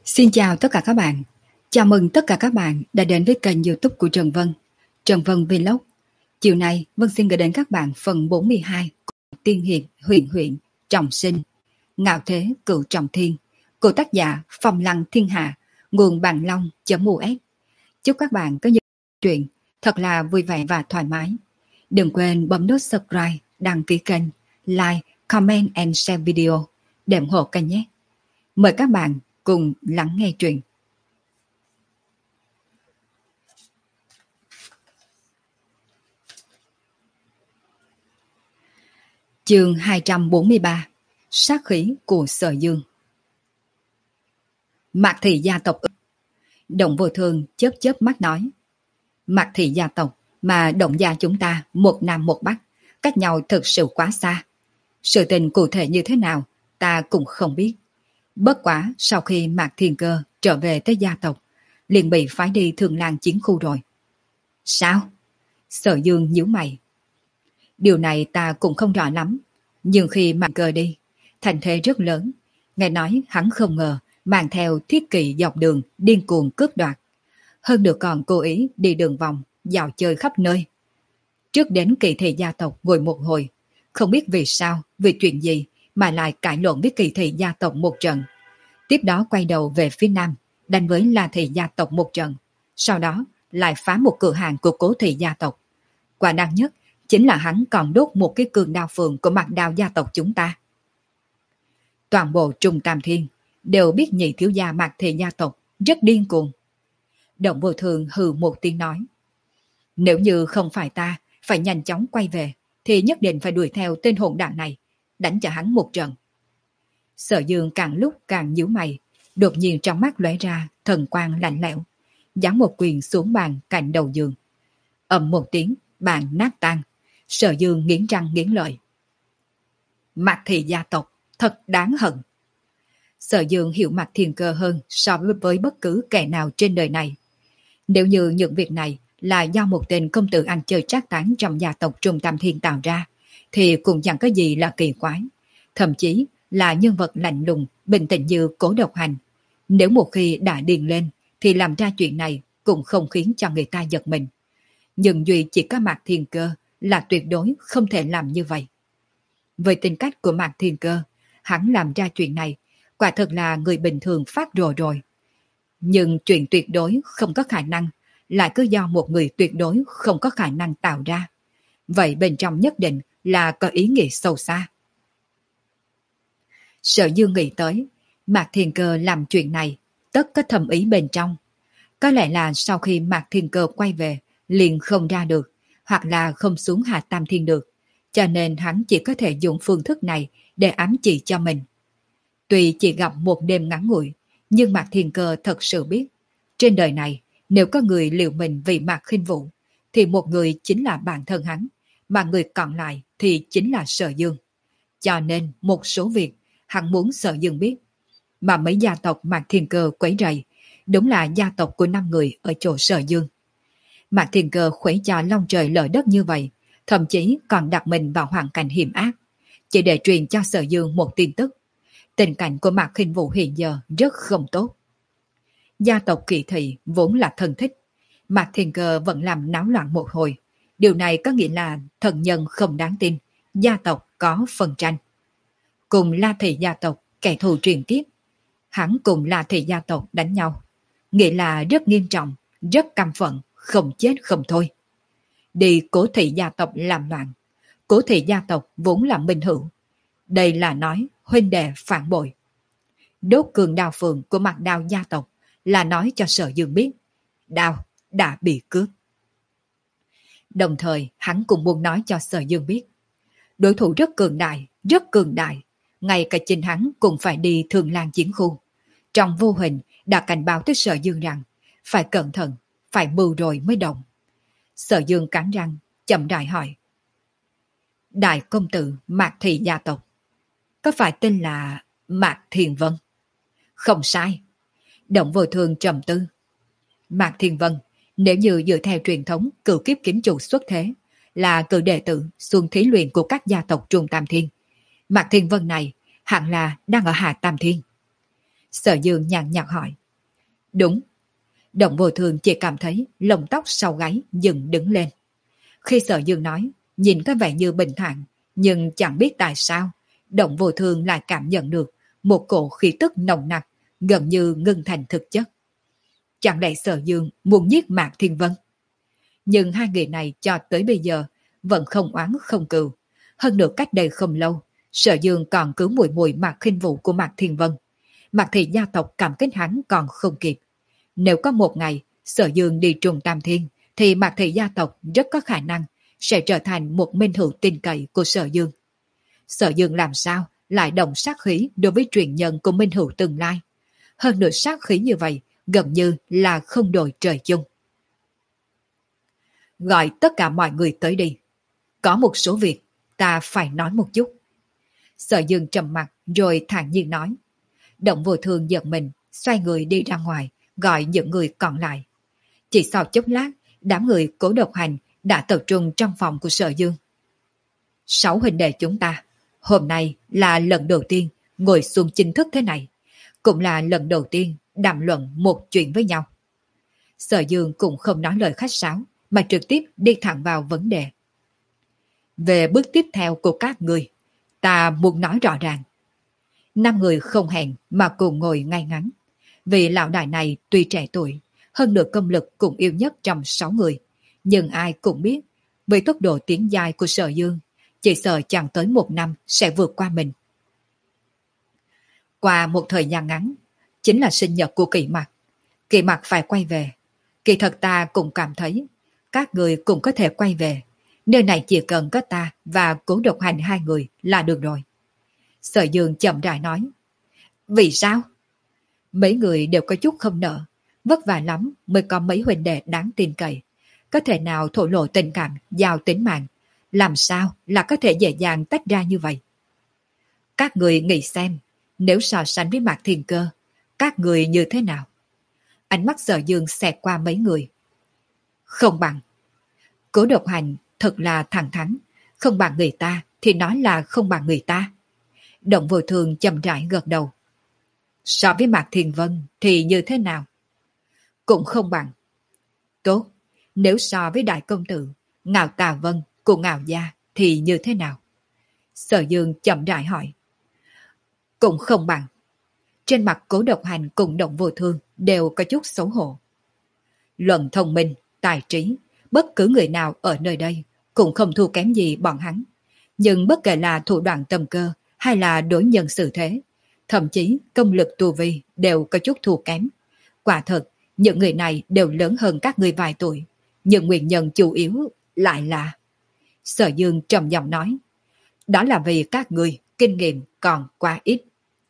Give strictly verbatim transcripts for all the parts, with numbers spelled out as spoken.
Xin chào tất cả các bạn. Chào mừng tất cả các bạn đã đến với kênh YouTube của Trần Vân, Trần Vân Vlog. Chiều nay, Vân xin gửi đến các bạn phần bốn mươi hai của Tiên Hiệp Huyền Huyện Trọng Sinh, Ngạo Thế Cửu Trọng Thiên của tác giả Phong Lăng Thiên Hạ, nguồn Bằng Long.u s. Chúc các bạn có những chuyện thật là vui vẻ và thoải mái. Đừng quên bấm nút subscribe, đăng ký kênh, like, comment and share video để ủng hộ kênh nhé. Mời các bạn cùng lắng nghe truyện. Chương hai trăm bốn mươi ba. Sát khí của Sở Dương. Mạc thị gia tộc. Động Vô Thương chớp chớp mắt nói: Mạc thị gia tộc mà Động gia chúng ta một nam một bắc, cách nhau thực sự quá xa. Sự tình cụ thể như thế nào ta cũng không biết. Bất quá sau khi Mạc Thiên Cơ trở về tới gia tộc, liền bị phái đi Thường Lang chiến khu rồi. Sao? Sở Dương nhíu mày. Điều này ta cũng không rõ lắm, nhưng khi Mạc Cơ đi, thành thế rất lớn. Nghe nói hắn không ngờ mang theo thiết kỵ dọc đường điên cuồng cướp đoạt. Hơn nữa còn cố ý đi đường vòng, dạo chơi khắp nơi. Trước đến Kỳ thị gia tộc ngồi một hồi, không biết vì sao, vì chuyện gì mà lại cãi lộn với Kỳ thị gia tộc một trận. Tiếp đó quay đầu về phía nam, đánh với La thị gia tộc một trận. Sau đó lại phá một cửa hàng của Cố thị gia tộc. Quả đáng nhất chính là hắn còn đốt một cái cường đao phượng của Mạc Đao gia tộc chúng ta. Toàn bộ Trung Tam Thiên đều biết nhị thiếu gia Mạc thị gia tộc rất điên cuồng. Động Vô Thương hừ một tiếng nói: Nếu như không phải ta phải nhanh chóng quay về, thì nhất định phải đuổi theo tên hỗn đản này, đánh cho hắn một trận. Sở Dương càng lúc càng nhíu mày, đột nhiên trong mắt lóe ra thần quang lạnh lẽo, giáng một quyền xuống bàn cạnh đầu giường. Ầm một tiếng, bàn nát tan. Sở Dương nghiến răng nghiến lợi: Mạc thị gia tộc thật đáng hận. Sở Dương hiểu Mạc Thiên Cơ hơn so với bất cứ kẻ nào trên đời này. Nếu như những việc này là do một tên công tử ăn chơi trác tán trong gia tộc Trung Tam Thiên tạo ra, thì cũng chẳng có gì là kỳ quái. Thậm chí là nhân vật lạnh lùng, bình tĩnh như Cố Độc Hành. Nếu một khi đã điên lên, thì làm ra chuyện này cũng không khiến cho người ta giật mình. Nhưng duy chỉ có Mạc Thiên Cơ là tuyệt đối không thể làm như vậy. Với tính cách của Mạc Thiên Cơ, hắn làm ra chuyện này quả thật là người bình thường phát rồ rồi. Nhưng chuyện tuyệt đối không có khả năng lại cứ do một người tuyệt đối không có khả năng tạo ra. Vậy bên trong nhất định là có ý nghĩa sâu xa. Sở Dương nghĩ tới, Mạc Thiên Cơ làm chuyện này tất có thầm ý bên trong. Có lẽ là sau khi Mạc Thiên Cơ quay về liền không ra được, hoặc là không xuống Hạ Tam Thiên được, cho nên hắn chỉ có thể dùng phương thức này để ám chỉ cho mình. Tuy chỉ gặp một đêm ngắn ngủi, nhưng Mạc Thiên Cơ thật sự biết, trên đời này nếu có người liều mình vì Mạc Khinh Vũ, thì một người chính là bản thân hắn, mà người còn lại thì chính là Sở Dương. Cho nên một số việc hắn muốn Sở Dương biết. Mà mấy gia tộc Mạc Thiên Cơ quấy rầy đúng là gia tộc của năm người ở chỗ Sở Dương. Mạc Thiên Cơ khuấy cho long trời lở đất như vậy, thậm chí còn đặt mình vào hoàn cảnh hiểm ác, chỉ để truyền cho Sở Dương một tin tức. Tình cảnh của Mạc Khinh Vũ hiện giờ rất không tốt. Gia tộc Kỳ thị vốn là thân thích, Mạc Thiên Cơ vẫn làm náo loạn một hồi. Điều này có nghĩa là thần nhân không đáng tin, gia tộc có phân tranh. Cùng La thị gia tộc kẻ thù truyền kiếp, hắn cùng La thị gia tộc đánh nhau, nghĩa là rất nghiêm trọng, rất căm phận, không chết không thôi. Đi Cố thị gia tộc làm loạn, Cố thị gia tộc vốn là minh hữu, đây là nói huynh đệ phản bội. Đốt cường đao phượng của Mạc Đao gia tộc là nói cho Sở Dương biết đao đã bị cướp. Đồng thời hắn cũng muốn nói cho Sở Dương biết đối thủ rất cường đại, rất cường đại, ngay cả chính hắn cũng phải đi Thường Lang chiến khu. Trong vô hình đã cảnh báo tới Sở Dương rằng phải cẩn thận, phải mưu rồi mới động. Sở Dương cắn răng chậm rãi hỏi: Đại công tử Mạc thị gia tộc có phải tên là Mạc Thiên Vân? Không sai. Động Vô Thương trầm tư. Mạc Thiên Vân nếu như dựa theo truyền thống cửu kiếp kiếm chủ xuất thế, là cử đệ tử xuân thí luyện của các gia tộc Trung Tam Thiên. Mạc Thiên Vân này hẳn là đang ở Hạ Tam Thiên. Sở Dương nhàn nhạt hỏi: Đúng. Động Vô Thường chỉ cảm thấy lông tóc sau gáy dựng đứng lên. Khi Sở Dương nói, nhìn có vẻ như bình thản, nhưng chẳng biết tại sao, Động Vô Thường lại cảm nhận được một cổ khí tức nồng nặc, gần như ngưng thành thực chất. Chẳng lẽ Sở Dương muốn giết Mạc Thiên Vân? Nhưng hai người này cho tới bây giờ vẫn không oán không cừu. Hơn nữa cách đây không lâu, Sở Dương còn cứu mùi mùi Mạc Khinh Vũ của Mạc Thiên Vân. Mạc thị gia tộc cảm kích hắn còn không kịp. Nếu có một ngày Sở Dương đi trùng Tam Thiên, thì Mạc thị gia tộc rất có khả năng sẽ trở thành một minh hữu tin cậy của Sở Dương. Sở Dương làm sao lại động sát khí đối với truyền nhân của minh hữu tương lai? Hơn nữa sát khí như vậy gần như là không đổi trời chung. Gọi tất cả mọi người tới đi. Có một số việc ta phải nói một chút. Sở Dương trầm mặt rồi thản nhiên nói. Động Vô Thường giật mình, xoay người đi ra ngoài, gọi những người còn lại. Chỉ sau chốc lát, đám người Cố Độc Hành đã tập trung trong phòng của Sở Dương. Sáu huynh đệ chúng ta, hôm nay là lần đầu tiên ngồi xuống chính thức thế này. Cũng là lần đầu tiên đàm luận một chuyện với nhau. Sở Dương cũng không nói lời khách sáo, mà trực tiếp đi thẳng vào vấn đề. Về bước tiếp theo của các người, ta muốn nói rõ ràng. Năm người không hẹn mà cùng ngồi ngay ngắn. Vì lão đại này tuy trẻ tuổi, hơn nữa công lực cũng yêu nhất trong sáu người. Nhưng ai cũng biết, với tốc độ tiến dài của Sở Dương, chỉ sợ chẳng tới một năm sẽ vượt qua mình. Qua một thời gian ngắn, chính là sinh nhật của Kỳ Mặc. Kỳ Mặc phải quay về. Kỳ thật ta cũng cảm thấy, các người cũng có thể quay về. Nơi này chỉ cần có ta và Cố Độc Hành hai người là được rồi. Sở Dương chậm rãi nói. Vì sao? Mấy người đều có chút không nỡ. Vất vả lắm mới có mấy huynh đệ đáng tin cậy. Có thể nào thổ lộ tình cảm, giao tính mạng. Làm sao là có thể dễ dàng tách ra như vậy? Các người nghĩ xem, nếu so sánh với Mạc Thiên Cơ, các người như thế nào? Ánh mắt Sở Dương xẹt qua mấy người. Không bằng. Cố Độc Hành thật là thẳng thắn. Không bằng người ta thì nói là không bằng người ta. Động Vô Thường chậm rãi gật đầu. So với Mạc Thiên Vân thì như thế nào? Cũng không bằng. Tốt, nếu so với Đại Công Tử, Ngạo Tà Vân của Ngạo Gia thì như thế nào? Sở Dương chậm rãi hỏi. Cũng không bằng. Trên mặt Cố Độc Hành cùng Động Vô Thương đều có chút xấu hổ. Luận thông minh, tài trí, bất cứ người nào ở nơi đây cũng không thua kém gì bọn hắn. Nhưng bất kể là thủ đoạn tầm cơ hay là đối nhân xử thế, thậm chí công lực tu vi đều có chút thua kém. Quả thật, những người này đều lớn hơn các người vài tuổi, nhưng nguyên nhân chủ yếu lại là... Sở Dương trầm giọng nói, đó là vì các người kinh nghiệm còn quá ít.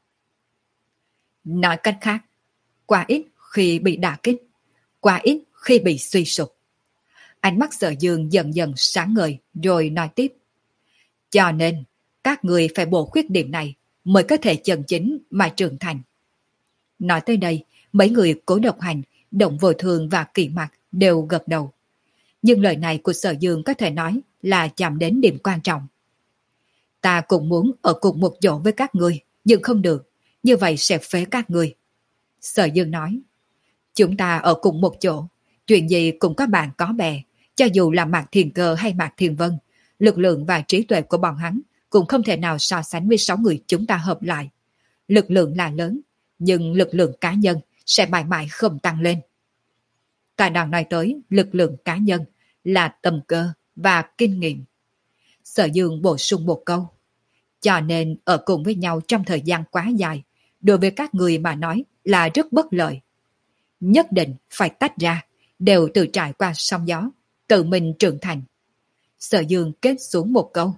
Nói cách khác, quá ít khi bị đả kích, quá ít khi bị suy sụp. Ánh mắt Sở Dương dần dần sáng ngời rồi nói tiếp. Cho nên, các người phải bổ khuyết điểm này mới có thể chân chính mà trưởng thành. Nói tới đây, mấy người Cố Độc Hành, Động Vô Thường và Kỳ Mặc đều gật đầu. Nhưng lời này của Sở Dương có thể nói là chạm đến điểm quan trọng. Ta cũng muốn ở cùng một chỗ với các người, nhưng không được, như vậy sẽ phế các người. Sở Dương nói, chúng ta ở cùng một chỗ, chuyện gì cũng có bạn có bè, cho dù là Mạc Thiên Cơ hay Mạc Thiên Vân, lực lượng và trí tuệ của bọn hắn cũng không thể nào so sánh với sáu người chúng ta hợp lại. Lực lượng là lớn, nhưng lực lượng cá nhân sẽ mãi mãi không tăng lên. Ta đang nói tới lực lượng cá nhân là tầm cơ và kinh nghiệm. Sở Dương bổ sung một câu. Cho nên ở cùng với nhau trong thời gian quá dài, đối với các người mà nói là rất bất lợi. Nhất định phải tách ra, đều tự trải qua sóng gió, tự mình trưởng thành. Sở Dương kết xuống một câu.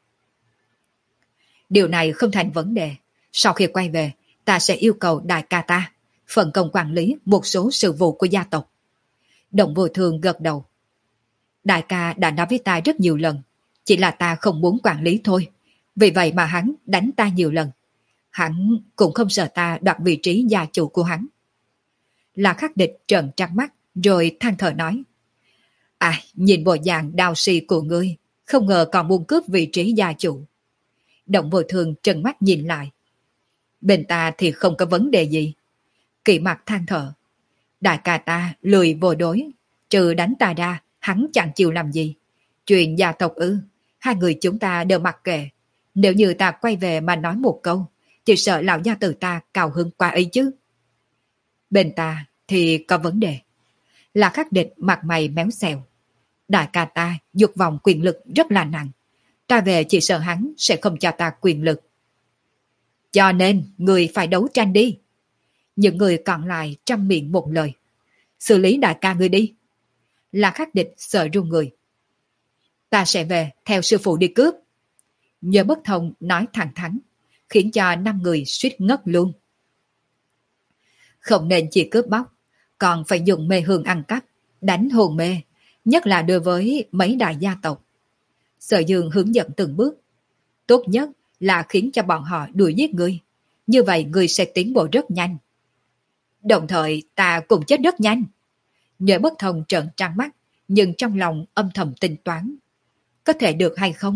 Điều này không thành vấn đề. Sau khi quay về, ta sẽ yêu cầu đại ca ta phân công quản lý một số sự vụ của gia tộc. Động Vô Thường gật đầu. Đại ca đã nói với ta rất nhiều lần, chỉ là ta không muốn quản lý thôi. Vì vậy mà hắn đánh ta nhiều lần. Hắn cũng không sợ ta đoạt vị trí gia chủ của hắn. La Khắc Địch trợn trắng mắt rồi than thở nói. À, nhìn bộ dạng đào xì của ngươi, không ngờ còn muốn cướp vị trí gia chủ. Động Vô Thường trừng mắt nhìn lại. Bên ta thì không có vấn đề gì. Kỳ Mặc than thở. Đại ca ta lười vô đối, trừ đánh ta ra, hắn chẳng chịu làm gì. Chuyện gia tộc ư, hai người chúng ta đều mặc kệ. Nếu như ta quay về mà nói một câu, chỉ sợ lão gia tử ta cao hứng quá ấy chứ. Bên ta thì có vấn đề. Là Khắc Địch mặt mày méo xèo. Đại ca ta dục vọng quyền lực rất là nặng. Ta về chỉ sợ hắn sẽ không cho ta quyền lực. Cho nên người phải đấu tranh đi. Những người còn lại trăm miệng một lời. Xử lý đại ca người đi. Là Khắc Địch sợ run người. Ta sẽ về theo sư phụ đi cướp. Nhớ Bất Thông nói thẳng thắn, khiến cho năm người suýt ngất luôn. Không nên chỉ cướp bóc, còn phải dùng mê hương ăn cắp, đánh hồn mê, nhất là đối với mấy đại gia tộc. Sở Dương hướng dẫn từng bước. Tốt nhất là khiến cho bọn họ đuổi giết ngươi. Như vậy ngươi sẽ tiến bộ rất nhanh. Đồng thời ta cũng chết rất nhanh. Nhớ Bất Thông trợn trắng mắt, nhưng trong lòng âm thầm tính toán. Có thể được hay không?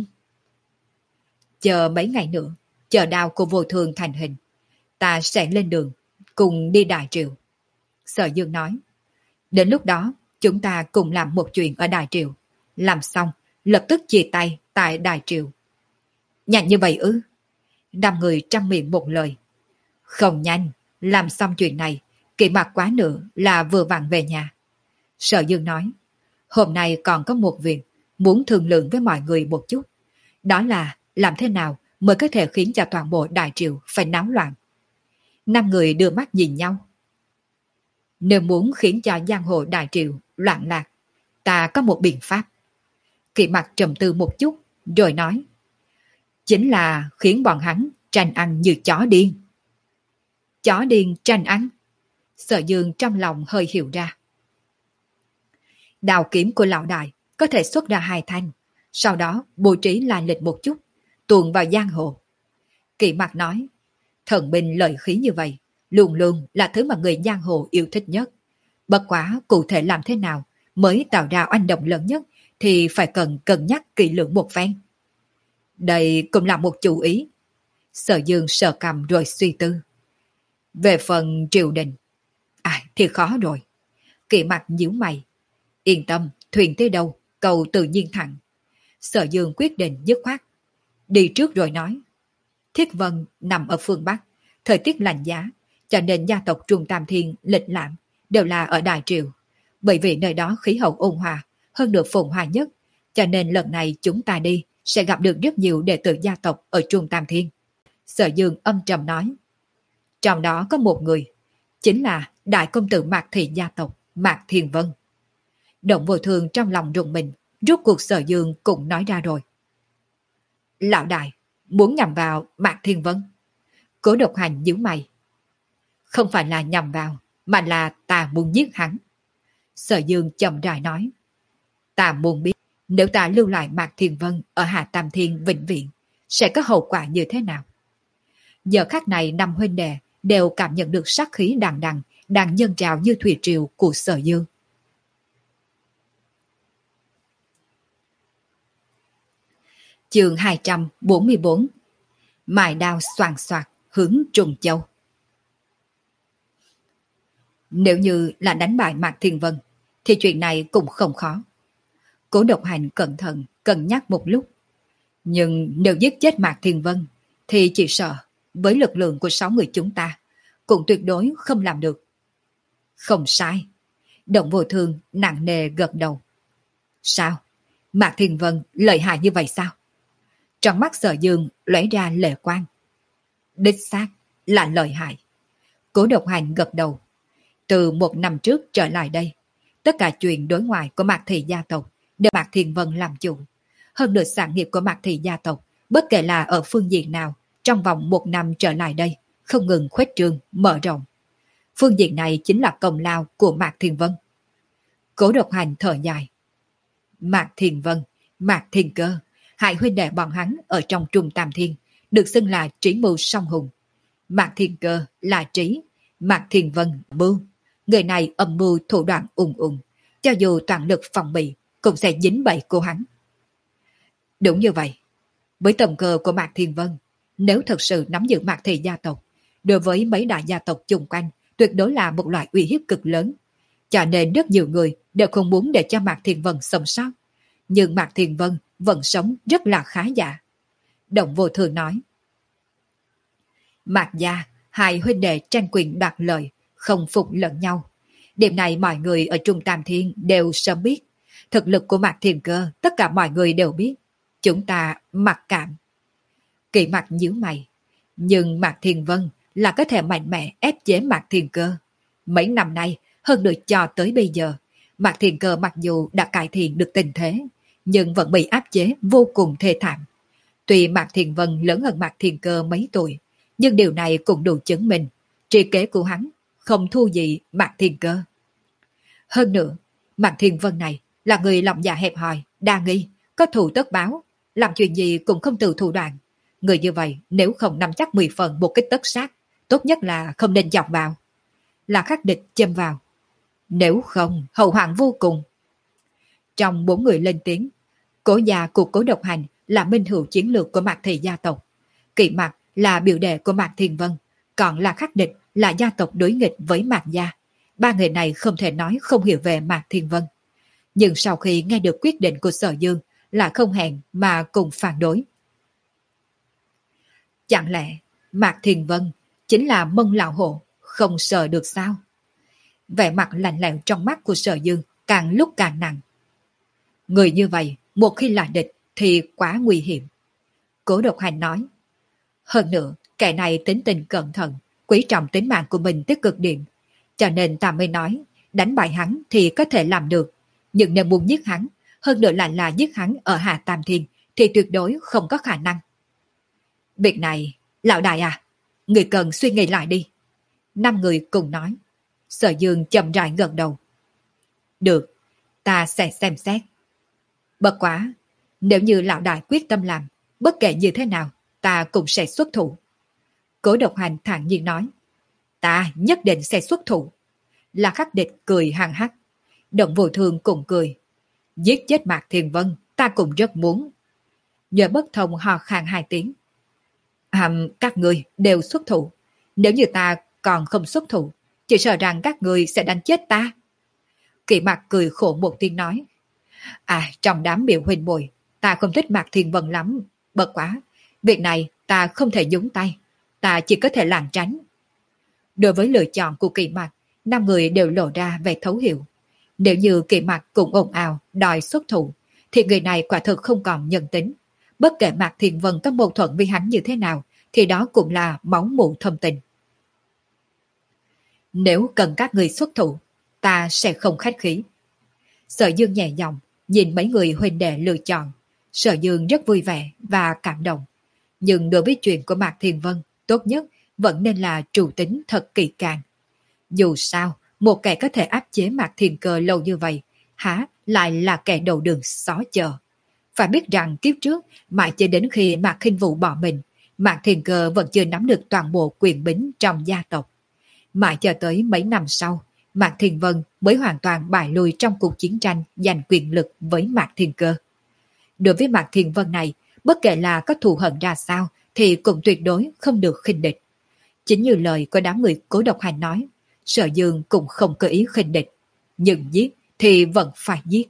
Chờ mấy ngày nữa, chờ đao của vô thường thành hình, ta sẽ lên đường, cùng đi Đại Triều. Sở Dương nói, đến lúc đó, chúng ta cùng làm một chuyện ở Đại Triều. Làm xong, lập tức chia tay tại Đại Triều. Nhanh như vậy ư? Năm người trăm miệng một lời. Không nhanh, làm xong chuyện này, kỳ mặt quá nữa là vừa vặn về nhà. Sở Dương nói, hôm nay còn có một việc, muốn thương lượng với mọi người một chút. Đó là làm thế nào mới có thể khiến cho toàn bộ Đại Triều phải náo loạn. Năm người đưa mắt nhìn nhau. Nếu muốn khiến cho giang hồ Đại Triều loạn lạc, ta có một biện pháp. Kỳ mặt trầm tư một chút, rồi nói, chính là khiến bọn hắn tranh ăn như chó điên. Chó điên tranh ăn? Sở Dương trong lòng hơi hiểu ra. Đào kiếm của lão đại có thể xuất ra hai thanh, sau đó bố trí lại lịch một chút, tuồn vào giang hồ. Kỳ mặt nói, thần binh lợi khí như vậy, luôn luôn là thứ mà người giang hồ yêu thích nhất. Bất quá cụ thể làm thế nào mới tạo ra oanh động lớn nhất thì phải cần cân nhắc kỹ lưỡng một phen. Đây cũng là một chủ ý. Sở Dương sờ cầm rồi suy tư. Về phần triều đình, à thì khó rồi. Kỳ mặt nhíu mày. Yên tâm, thuyền tới đâu, cầu tự nhiên thẳng. Sở Dương quyết định dứt khoát. Đi trước rồi nói. Thiết Vân nằm ở phương Bắc, thời tiết lạnh giá, cho nên gia tộc Trung Tam Thiên lịch lãm đều là ở Đại Triều. Bởi vì nơi đó khí hậu ôn hòa, hơn được phồn hoa nhất, cho nên lần này chúng ta đi sẽ gặp được rất nhiều đệ tử gia tộc ở Trung Tam Thiên. Sở Dương âm trầm nói. Trong đó có một người, chính là đại công tử Mạc Thị gia tộc Mạc Thiên Vân. Động Vô Thường trong lòng rùng mình, rốt cuộc Sở Dương cũng nói ra rồi. Lão đại, muốn nhằm vào Mạc Thiên Vân. Cố Độc Hành nhíu mày. Không phải là nhằm vào, mà là ta muốn giết hắn. Sở Dương chậm rãi nói. Ta muốn biết, nếu ta lưu lại Mạc Thiên Vân ở Hạ Tam Thiên vĩnh viễn, sẽ có hậu quả như thế nào? Giờ khắc này năm huynh đệ đều cảm nhận được sát khí đằng đằng đang dâng trào như thủy triều của Sở Dương. Chương hai trăm bốn mươi bốn. Mài đao xoàng xoạc hướng Trùng Châu. Nếu như là đánh bại Mạc Thiên Vân, thì chuyện này cũng không khó. Cố Độc Hành cẩn thận, cân nhắc một lúc. Nhưng nếu giết chết Mạc Thiên Vân, thì chỉ sợ với lực lượng của sáu người chúng ta, cũng tuyệt đối không làm được. Không sai. Động Vô Thường nặng nề gật đầu. Sao? Mạc Thiên Vân lợi hại như vậy sao? Trong mắt Sở Dương lóe ra lệ quang. Đích xác là lợi hại. Cố Độc Hành gật đầu. Từ một năm trước trở lại đây, tất cả chuyện đối ngoại của Mạc Thị gia tộc đều Mạc Thiên Vân làm chủ. Hơn nữa sản nghiệp của Mạc Thị gia tộc, bất kể là ở phương diện nào, trong vòng một năm trở lại đây, không ngừng khuếch trương, mở rộng. Phương diện này chính là công lao của Mạc Thiên Vân. Cố Độc Hành thở dài. Mạc Thiên Vân, Mạc Thiên Cơ, hai huynh đệ bọn hắn ở trong Trung Tam Thiên, được xưng là trí mưu song hùng. Mạc Thiên Cơ là trí, Mạc Thiên Vân mưu. Người này âm mưu thủ đoạn ùng ùng, cho dù toàn lực phòng bị, cũng sẽ dính bẫy của hắn. Đúng như vậy. Với tầm cơ của Mạc Thiên Vân, nếu thật sự nắm giữ Mạc Thị gia tộc, đối với mấy đại gia tộc chung quanh, tuyệt đối là một loại uy hiếp cực lớn. cho nên rất nhiều người đều không muốn để cho Mạc Thiên Vân sống sót. Nhưng Mạc Thiên Vân vẫn sống rất là khá giả. Động Vô Thường nói, Mạc gia, hai huynh đệ tranh quyền đoạt lợi, không phục lẫn nhau. Điểm này mọi người ở Trung Tam Thiên đều sớm biết. Thực lực của Mạc Thiên Cơ tất cả mọi người đều biết. Chúng ta mặc cảm. Kỳ Mặc nhíu mày. Nhưng Mạc Thiên Vân là có thể mạnh mẽ ép chế Mạc Thiên Cơ. Mấy năm nay, hơn được cho tới bây giờ, Mạc Thiên Cơ mặc dù đã cải thiện được tình thế, nhưng vẫn bị áp chế vô cùng thê thảm. Tuy Mạc Thiên Vân lớn hơn Mạc Thiên Cơ mấy tuổi, nhưng điều này cũng đủ chứng minh trí kế của hắn không thua gì Mạc Thiên Cơ. Hơn nữa, Mạc Thiên Vân này là người lòng dạ hẹp hòi, đa nghi, có thù tất báo, làm chuyện gì cũng không từ thủ đoạn. Người như vậy nếu không nắm chắc mười phần một cái tất sát, tốt nhất là không nên dọc vào. Là khắc địch châm vào. Nếu không, hậu hoạn vô cùng. Trong bốn người lên tiếng, Cố gia của Cố Độc Hành là minh hữu chiến lược của Mạc Thị gia tộc. Kỵ Mặc là biểu đệ của Mạc Thiên Vân, còn là khắc địch là gia tộc đối nghịch với Mạc gia. Ba người này không thể nói không hiểu về Mạc Thiên Vân. Nhưng sau khi nghe được quyết định của Sở Dương là không hẹn mà cùng phản đối. Chẳng lẽ Mạc Thiên Vân chính là Mân Lão Hổ, không sợ được sao? Vẻ mặt lạnh lẽo trong mắt của Sở Dương càng lúc càng nặng. Người như vậy, một khi là địch thì quá nguy hiểm. Cố Độc Hành nói. Hơn nữa, kẻ này tính tình cẩn thận, quý trọng tính mạng của mình tới cực điểm. Cho nên ta mới nói, đánh bại hắn thì có thể làm được. Nhưng nếu muốn giết hắn, hơn nữa lại là giết hắn ở Hà Tam Thiên, thì tuyệt đối không có khả năng. Việc này, lão đại à, người cần suy nghĩ lại đi. Năm người cùng nói. Sở Dương chậm rãi gật đầu. Được, ta sẽ xem xét. Bất quá, nếu như lão đại quyết tâm làm, bất kể như thế nào, ta cũng sẽ xuất thủ. Cố Độc Hành thản nhiên nói. Ta nhất định sẽ xuất thủ. Là khắc địch cười hằng hắc. Động Vô Thường cũng cười. Giết chết Mạc Thiên Vân, ta cũng rất muốn. Nhờ Bất Thông ho khan hai tiếng. À, các người đều xuất thủ. Nếu như ta còn không xuất thủ, chỉ sợ rằng các người sẽ đánh chết ta. Kỵ Mặc cười khổ một tiếng nói. À, trong đám biểu huynh muội, ta không thích Mạc Thiên Vân lắm. Bất quá, việc này ta không thể nhúng tay. Ta chỉ có thể lảng tránh. Đối với lựa chọn của Kỵ Mặc, năm người đều lộ ra vẻ thấu hiểu. Nếu như Kỵ Mặc cũng ồn ào đòi xuất thủ, thì người này quả thực không còn nhân tính. Bất kể Mạc Thiên Vân có mâu thuẫn với hắn như thế nào, thì đó cũng là máu mủ thâm tình. Nếu cần các người xuất thủ, ta sẽ không khách khí. Sở Dương nhẹ giọng nhìn mấy người huynh đệ lựa chọn. Sở Dương rất vui vẻ và cảm động. Nhưng đối với chuyện của Mạc Thiên Vân, tốt nhất vẫn nên là trù tính thật kỹ càng. Dù sao, một kẻ có thể áp chế Mạc Thiên Cơ lâu như vậy, há lại là kẻ đầu đường xó chợ. Phải biết rằng kiếp trước, mãi cho đến khi Mạc Khinh Vũ bỏ mình, Mạc Thiên Cơ vẫn chưa nắm được toàn bộ quyền bính trong gia tộc. Mãi cho tới mấy năm sau, Mạc Thiên Vân mới hoàn toàn bại lui trong cuộc chiến tranh giành quyền lực với Mạc Thiên Cơ. Đối với Mạc Thiên Vân này, bất kể là có thù hận ra sao thì cũng tuyệt đối không được khinh địch. Chính như lời của đám người Cố Độc Hành nói, Sở Dương cũng không có ý khinh địch, nhưng giết thì vẫn phải giết.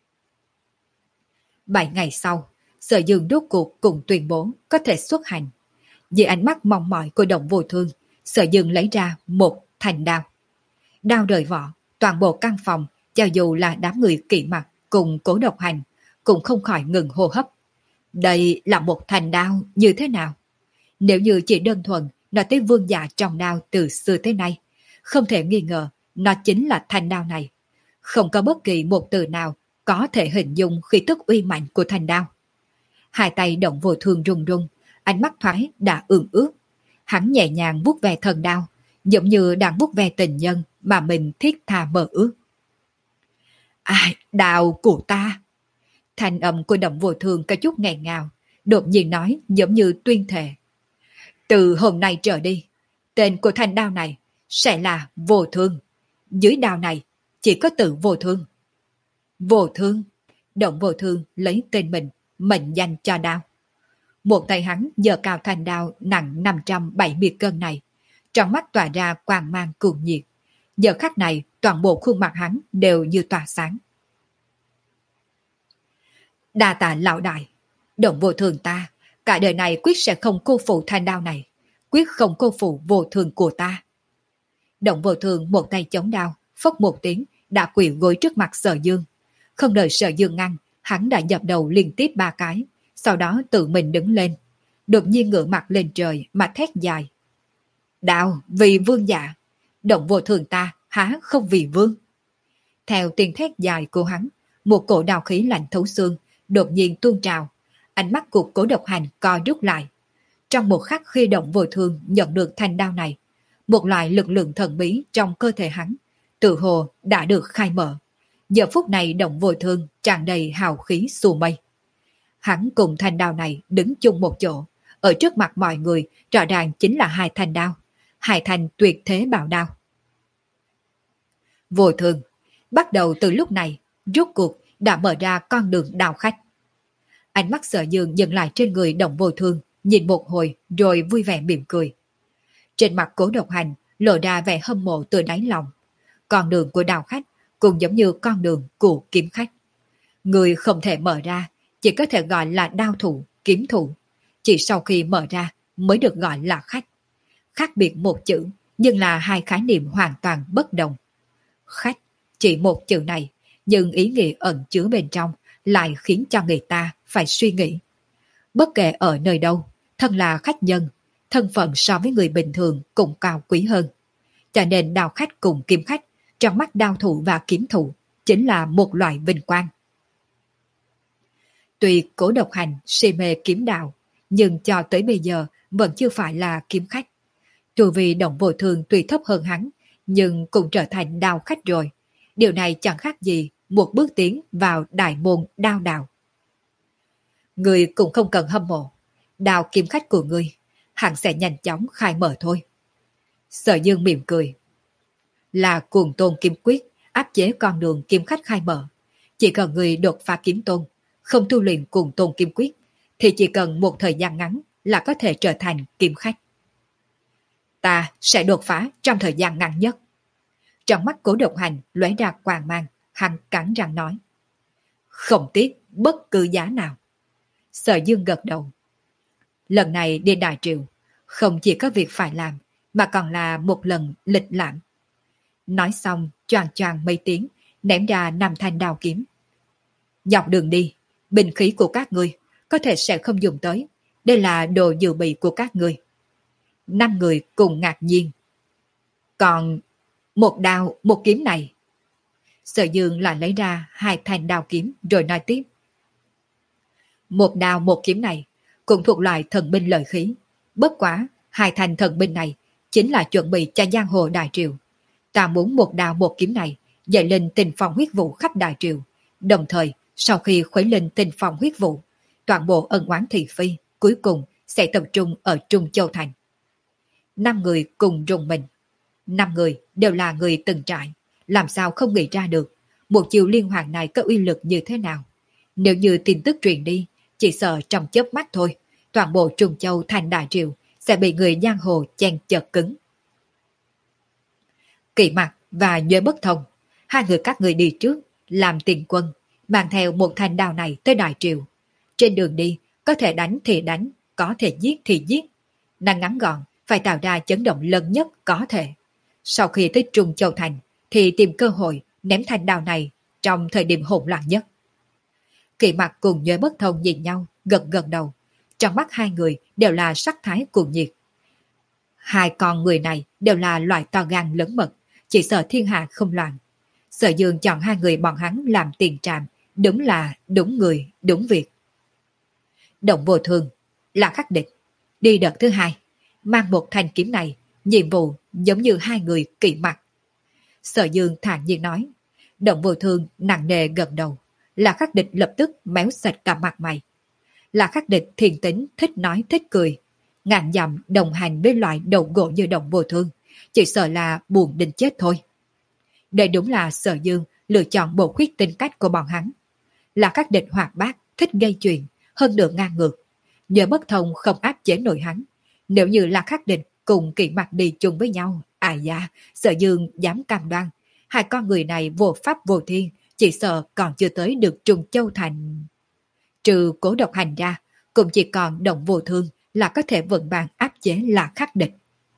Bảy ngày sau, Sở Dương rốt cuộc cùng tuyên bố có thể xuất hành. Dưới ánh mắt mong mỏi của Động Vô Thương, Sở Dương lấy ra một thanh đao. Đao rời vỏ, toàn bộ căn phòng, cho dù là đám người Kỵ Mặc cùng Cố Độc Hành, cũng không khỏi ngừng hô hấp. Đây là một thanh đao như thế nào? Nếu như chỉ đơn thuần nói tới vương giả trong đao từ xưa tới nay, không thể nghi ngờ nó chính là thanh đao này. Không có bất kỳ một từ nào có thể hình dung khí tức uy mạnh của thanh đao. Hai tay Động Vô Thương run run, ánh mắt thoáng đã ương ướt. Hắn nhẹ nhàng vuốt ve thân đao, giống như đang vuốt ve tình nhân mà mình thiết tha mơ ước. Ai, đao của ta! Thanh âm của Động Vô Thương có chút nghẹn ngào, đột nhiên nói giống như tuyên thệ. Từ hôm nay trở đi, tên của thanh đao này sẽ là Vô Thương. Dưới đao này chỉ có tự Vô Thương. Vô Thương, Động Vô Thương lấy tên mình, mệnh danh cho đao. Một tay hắn giơ cao thanh đao nặng năm trăm bảy mươi cân này, trong mắt tỏa ra quang mang cuồng nhiệt, Giờ khắc này toàn bộ khuôn mặt hắn đều như tỏa sáng. Đa tạ lão đại, Động Vô Thường ta, cả đời này quyết sẽ không cô phụ thanh đao này, quyết không cô phụ vô thường của ta. Động Vô Thường một tay chống đao, phốc một tiếng, đã quỳ gối trước mặt Sở Dương. Không đợi Sở Dương ngăn, hắn đã dập đầu liên tiếp ba cái, sau đó tự mình đứng lên, đột nhiên ngửa mặt lên trời mà thét dài. Đạo vì vương dạ, Động Vô Thường ta há không vì vương. Theo tiếng thét dài của hắn, một cổ đào khí lạnh thấu xương đột nhiên tuôn trào, ánh mắt của Cố Độc Hành co rút lại. Trong một khắc khi Động Vô Thường nhận được thanh đao này, một loại lực lượng thần bí trong cơ thể hắn tự hồ đã được khai mở. Giờ phút này Động Vô Thường tràn đầy hào khí xù mây. Hắn cùng thanh đao này đứng chung một chỗ, ở trước mặt mọi người rõ ràng chính là hai thanh đao, hai thanh tuyệt thế bảo đao. Vô Thường, bắt đầu từ lúc này, rốt cuộc đã mở ra con đường đao khách. Ánh mắt Sở Dương dừng lại trên người Động Vô Thường, nhìn một hồi rồi vui vẻ mỉm cười. Trên mặt Cố Độc Hành lộ ra vẻ hâm mộ từ đáy lòng. Con đường của đao khách cũng giống như con đường của kiếm khách. Người không thể mở ra, chỉ có thể gọi là đao thủ, kiếm thủ. Chỉ sau khi mở ra mới được gọi là khách. Khác biệt một chữ, nhưng là hai khái niệm hoàn toàn bất đồng. Khách, chỉ một chữ này, nhưng ý nghĩa ẩn chứa bên trong lại khiến cho người ta phải suy nghĩ. Bất kể ở nơi đâu, thân là khách nhân, thân phận so với người bình thường cũng cao quý hơn. Cho nên đao khách cùng kiếm khách, trong mắt đao thủ và kiếm thủ, chính là một loại vinh quang. Tuy Cố Độc Hành si mê kiếm đạo, nhưng cho tới bây giờ vẫn chưa phải là kiếm khách. Dù vì Động Vô Thường tuy thấp hơn hắn, nhưng cũng trở thành đao khách rồi. Điều này chẳng khác gì một bước tiến vào đại môn đao đạo. Người cũng không cần hâm mộ. Đao kiếm khách của ngươi, hẳn sẽ nhanh chóng khai mở thôi. Sở Dương mỉm cười. Là Cuồng Tôn kiếm quyết áp chế con đường kiếm khách khai mở. Chỉ cần người đột phá kiếm tôn, không tu luyện Cuồng Tôn kiếm quyết, thì chỉ cần một thời gian ngắn là có thể trở thành kiếm khách. Ta sẽ đột phá trong thời gian ngắn nhất. Trong mắt Cố Độc Hành lóe ra quang mang, hắn cắn răng nói. Không tiếc bất cứ giá nào. Sở Dương gật đầu. Lần này đi Đại Triệu, không chỉ có việc phải làm, mà còn là một lần lịch lãm. Nói xong, choàng choàng mấy tiếng, ném ra năm thanh đao kiếm. Dọc đường đi, binh khí của các ngươi có thể sẽ không dùng tới. Đây là đồ dự bị của các ngươi. Năm người cùng ngạc nhiên. Còn một đao, một kiếm này. Sở Dương lại lấy ra hai thanh đao kiếm rồi nói tiếp. Một đao một kiếm này cũng thuộc loại thần binh lợi khí. Bất quá, hai thanh thần binh này chính là chuẩn bị cho giang hồ Đại Triều. Ta muốn một đao một kiếm này dậy lên tình phong huyết vụ khắp Đại Triều. Đồng thời, sau khi khuấy lên tình phong huyết vụ, toàn bộ ân oán thị phi cuối cùng sẽ tập trung ở Trung Châu Thành. Năm người cùng rùng mình. Năm người đều là người từng trải, làm sao không nghĩ ra được một chiều liên hoàn này có uy lực như thế nào. Nếu như tin tức truyền đi, chỉ sợ trong chớp mắt thôi, toàn bộ Trung Châu thành Đại Triều sẽ bị người giang hồ chen chật cứng. Kỵ Mặc và Nhuế Bất Thông, hai người các người đi trước, làm tiền quân, mang theo một thanh đao này tới Đại Triều. Trên đường đi, có thể đánh thì đánh, có thể giết thì giết. Năng ngắn gọn, phải tạo ra chấn động lớn nhất có thể. Sau khi tới Trung Châu Thành, thì tìm cơ hội ném thanh đao này trong thời điểm hỗn loạn nhất. Kỵ Mặc cùng Nhuế Bất Thông nhìn nhau, gật gật đầu. Trong mắt hai người đều là sắc thái cuồng nhiệt. Hai con người này đều là loại to gan lớn mật, chỉ sợ thiên hạ không loạn. Sở Dương chọn hai người bọn hắn làm tiền trạm, đúng là đúng người, đúng việc. Động Vô Thường là khắc địch. Đi đợt thứ hai, mang một thanh kiếm này, nhiệm vụ giống như hai người Kỵ Mặc. Sở Dương thản nhiên nói. Động Vô Thường nặng nề gật đầu. Là khắc địch lập tức méo sạch cả mặt mày. Là khắc địch thiền tính thích nói thích cười. Ngàn dặm đồng hành với loại đầu gỗ như Động Vô Thường, chỉ sợ là buồn đến chết thôi. Đây đúng là Sở Dương lựa chọn bộ khuyết tính cách của bọn hắn. Là khắc địch hoạt bát, thích gây chuyện, hơn được ngang ngược. Nhờ Bất Thông không áp chế nổi hắn. Nếu như là khắc địch cùng Kỵ Mặc đi chung với nhau, Ai da, Sở Dương dám cam đoan, hai con người này vô pháp vô thiên, chỉ sợ còn chưa tới được Trùng Châu Thành. Trừ Cố Độc Hành ra, cũng chỉ còn Động Vô Thương là có thể vững vàng áp chế là khắc địch.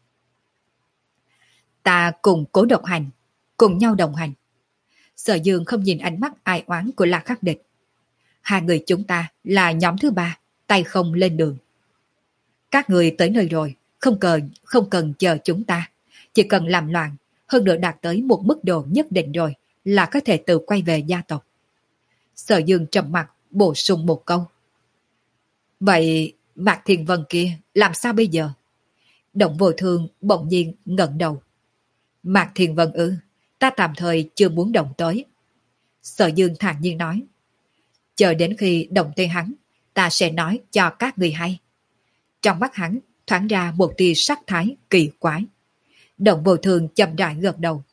Ta cùng Cố Độc Hành, cùng nhau đồng hành. Sở Dương không nhìn ánh mắt ai oán của La Khắc Địch. Hai người chúng ta là nhóm thứ ba, tay không lên đường. Các người tới nơi rồi, không cần, không cần chờ chúng ta. Chỉ cần làm loạn, hơn nữa đạt tới một mức độ nhất định rồi, là có thể tự quay về gia tộc. Sở Dương trầm mặt, bổ sung một câu. Vậy, Mạc Thiên Vân kia, làm sao bây giờ? Động Vô Thương bỗng nhiên ngẩng đầu. Mạc Thiên Vân ư, ta tạm thời chưa muốn động tới. Sở Dương thản nhiên nói. Chờ đến khi động tới hắn, ta sẽ nói cho các người hay. Trong mắt hắn thoáng ra một tia sắc thái kỳ quái. Động Vô Thương chậm rãi gật đầu.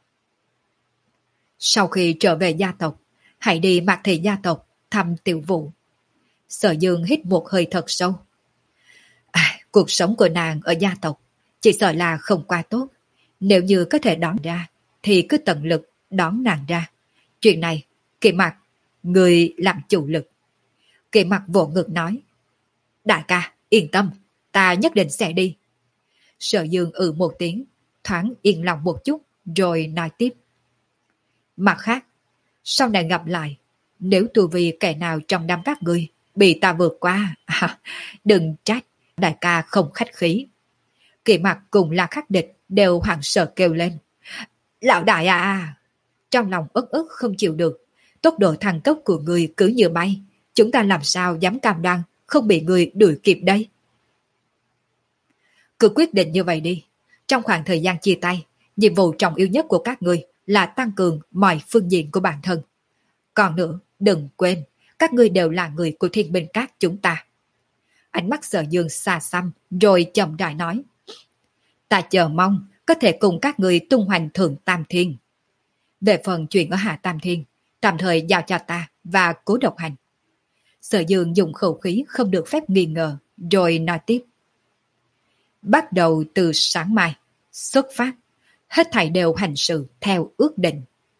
Sau khi trở về gia tộc, hãy đi Mạc Thị gia tộc thăm Tiểu Vũ. Sở Dương hít một hơi thật sâu. À, cuộc sống của nàng ở gia tộc chỉ sợ là không quá tốt. Nếu như có thể đón ra, thì cứ tận lực đón nàng ra. Chuyện này, Kỵ Mặc, người làm chủ lực. Kỵ Mặc vỗ ngực nói. Đại ca, yên tâm, ta nhất định sẽ đi. Sở Dương ừ một tiếng, thoáng yên lòng một chút, rồi nói tiếp. Mặt khác, sau này gặp lại, nếu tu vi kẻ nào trong đám các ngươi bị ta vượt qua, à, đừng trách, đại ca không khách khí. Kỵ Mặc cùng La Khắc Địch đều hoảng sợ kêu lên. Lão đại à! Trong lòng ức ức không chịu được, tốc độ thăng cấp của người cứ như bay, chúng ta làm sao dám cam đoan không bị người đuổi kịp đây. Cứ quyết định như vậy đi, trong khoảng thời gian chia tay, nhiệm vụ trọng yếu nhất của các ngươi là tăng cường mọi phương diện của bản thân. Còn nữa, đừng quên, các ngươi đều là người của Thiên Binh Các chúng ta. Ánh mắt Sở Dương xa xăm, rồi chậm rãi nói. Ta chờ mong có thể cùng các người tung hoành Thượng Tam Thiên. Về phần chuyện ở Hạ Tam Thiên, tạm thời giao cho ta và Cố Độc Hành. Sở Dương dùng khẩu khí không được phép nghi ngờ, rồi nói tiếp. Bắt đầu từ sáng mai, xuất phát, hết thảy đều hành sự theo ước định.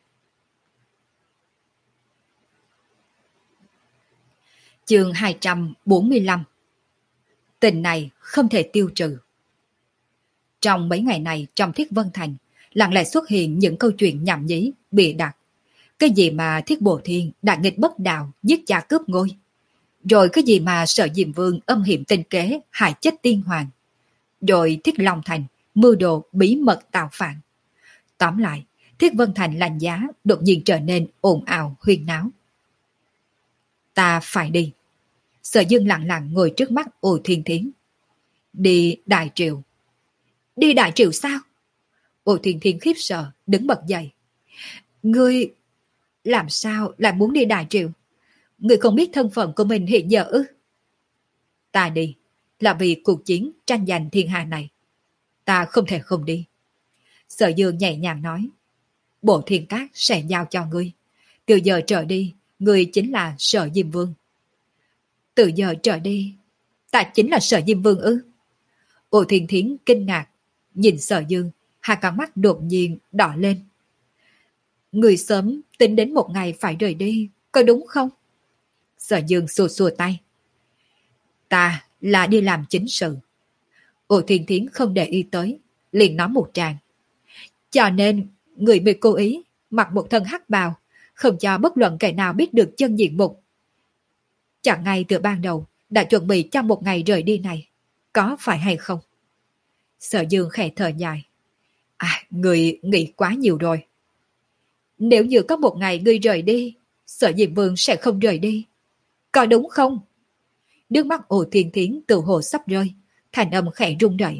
Chương hai trăm bốn mươi lăm. Tình này không thể tiêu trừ. Trong mấy ngày này trong Thiết Vân Thành, lặng lẽ xuất hiện những câu chuyện nhảm nhí, bịa đặt. Cái gì mà Thiết Bồ Thiên đại nghịch bất đạo, giết cha cướp ngôi. Rồi cái gì mà Sở Diêm Vương âm hiểm tinh kế, hại chết tiên hoàng. Rồi Thiết Long Thành, mưu đồ bí mật tạo phản. Tóm lại, Thiết Vân Thành lạnh giá đột nhiên trở nên ồn ào huyên náo. Ta phải đi. Sở Dương lặng lặng ngồi trước mắt Ô Thiên Thiến. Đi Đại Triệu. Đi Đại Triệu sao? Ô Thiên Thiến khiếp sợ, đứng bật dậy. Ngươi... làm sao lại muốn đi Đại Triệu? Ngươi không biết thân phận của mình hiện giờ ư? Ta đi, là vì cuộc chiến tranh giành thiên hạ này. Ta không thể không đi. Sở Dương nhẹ nhàng nói. Bộ Thiên Các sẽ giao cho ngươi. Từ giờ trở đi, ngươi chính là Sở Diêm Vương. Từ giờ trở đi, ta chính là Sở Diêm Vương ư? Ô Thiên Thiến kinh ngạc, nhìn Sở Dương, hai con mắt đột nhiên đỏ lên. Người sớm tính đến một ngày phải rời đi, có đúng không? Sở Dương xua xua tay. Ta là đi làm chính sự. Ô Thiên Thiến không để ý tới, liền nói một tràng. Cho nên, người mới cố ý mặc một thân hắc bào, không cho bất luận kẻ nào biết được chân diện mục. Chẳng ngay từ ban đầu đã chuẩn bị cho một ngày rời đi này, có phải hay không? Sở Dương khẽ thở dài. À, người nghĩ quá nhiều rồi. Nếu như có một ngày ngươi rời đi, Sở Diêm Vương sẽ không rời đi. Có đúng không? Nước mắt Ô Thiên Thiến tự hồ sắp rơi, thành âm khẽ rung rẩy.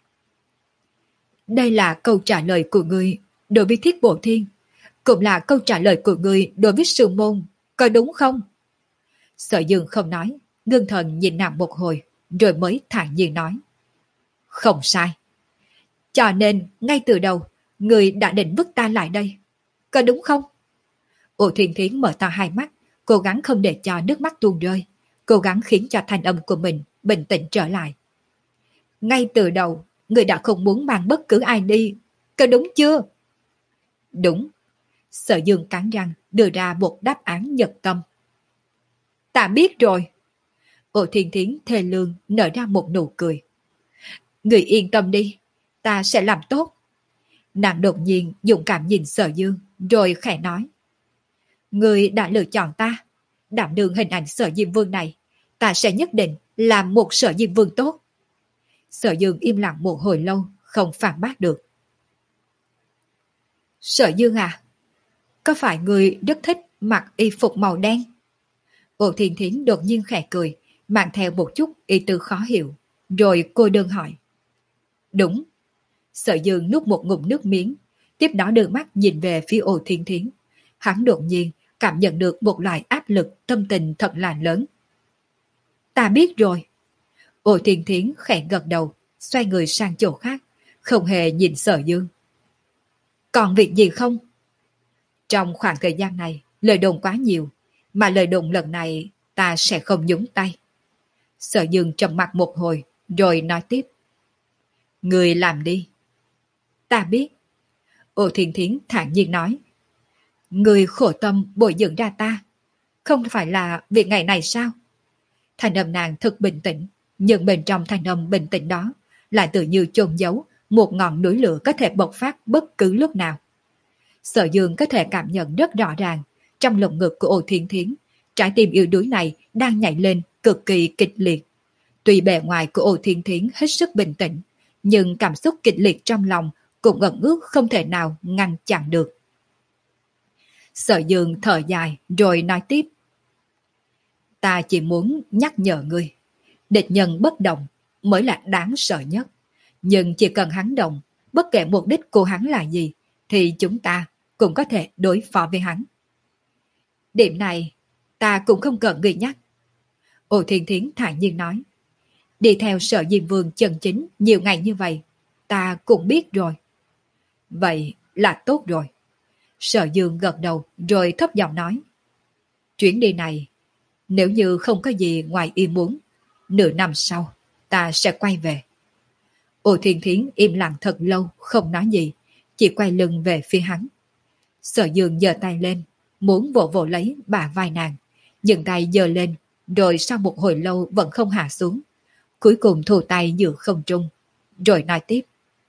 Đây là câu trả lời của ngươi đối với Thiết Bộ Thiên, cũng là câu trả lời của ngươi đối với Sư Môn, có đúng không? Sở Dương không nói, ngưng thần nhìn nàng một hồi, rồi mới thản nhiên nói. Không sai. Cho nên, ngay từ đầu, ngươi đã định vứt ta lại đây, có đúng không? Ô Thiên Thiến mở to hai mắt, cố gắng không để cho nước mắt tuôn rơi, cố gắng khiến cho thanh âm của mình bình tĩnh trở lại. Ngay từ đầu, người đã không muốn mang bất cứ ai đi, có đúng chưa? Đúng. Sở Dương cắn răng đưa ra một đáp án nhật tâm. Ta biết rồi. Ô Thiên Thiến thê lương nở ra một nụ cười. Người yên tâm đi, ta sẽ làm tốt. Nàng đột nhiên dũng cảm nhìn Sở Dương, rồi khẽ nói. Người đã lựa chọn ta, đảm đương hình ảnh Sở Diêm Vương này, ta sẽ nhất định làm một Sở Diêm Vương tốt. Sở Dương im lặng một hồi lâu, không phản bác được. Sở Dương à, có phải người rất thích mặc y phục màu đen? Ô Thiên Thiến đột nhiên khẽ cười, mang theo một chút ý tư khó hiểu, rồi cô đơn hỏi. Đúng. Sở Dương nuốt một ngụm nước miếng, tiếp đó đưa mắt nhìn về phía Ô Thiên Thiến. Hắn đột nhiên cảm nhận được một loại áp lực tâm tình thật là lớn. Ta biết rồi. Ô Thiên Thiến khẽ gật đầu, xoay người sang chỗ khác, không hề nhìn Sở Dương. Còn việc gì không? Trong khoảng thời gian này, lời đồn quá nhiều, mà lời đồn lần này ta sẽ không nhúng tay. Sở Dương trầm mặt một hồi, rồi nói tiếp. Người làm đi. Ta biết. Ô Thiên Thiến thản nhiên nói. Người khổ tâm bồi dưỡng ra ta, không phải là việc ngày này sao? Thanh âm nàng thật bình tĩnh, nhưng bên trong thanh âm bình tĩnh đó lại tự như chôn giấu một ngọn núi lửa có thể bộc phát bất cứ lúc nào. Sở Dương có thể cảm nhận rất rõ ràng, trong lồng ngực của Ô Thiên Thiến, trái tim yêu đuối này đang nhảy lên cực kỳ kịch liệt. Tuy bề ngoài của Ô Thiên Thiến hết sức bình tĩnh, nhưng cảm xúc kịch liệt trong lòng cũng ẩn ước không thể nào ngăn chặn được. Sở Dương thở dài rồi nói tiếp. Ta chỉ muốn nhắc nhở ngươi, địch nhân bất động mới là đáng sợ nhất. Nhưng chỉ cần hắn động, bất kể mục đích của hắn là gì, thì chúng ta cũng có thể đối phó với hắn. Điểm này, ta cũng không cần người nhắc. Ô Thiên Thiến thản nhiên nói. Đi theo Sở Diêm Vương chân chính nhiều ngày như vậy, ta cũng biết rồi. Vậy là tốt rồi. Sở Dương gật đầu rồi thấp giọng nói. Chuyến đi này, nếu như không có gì ngoài ý muốn, nửa năm sau, ta sẽ quay về. Ô Thiên Thiến im lặng thật lâu, không nói gì, chỉ quay lưng về phía hắn. Sở Dương giơ tay lên, muốn vỗ vỗ lấy bả vai nàng, nhưng tay giơ lên, rồi sau một hồi lâu vẫn không hạ xuống. Cuối cùng thu tay giữa không trung, rồi nói tiếp.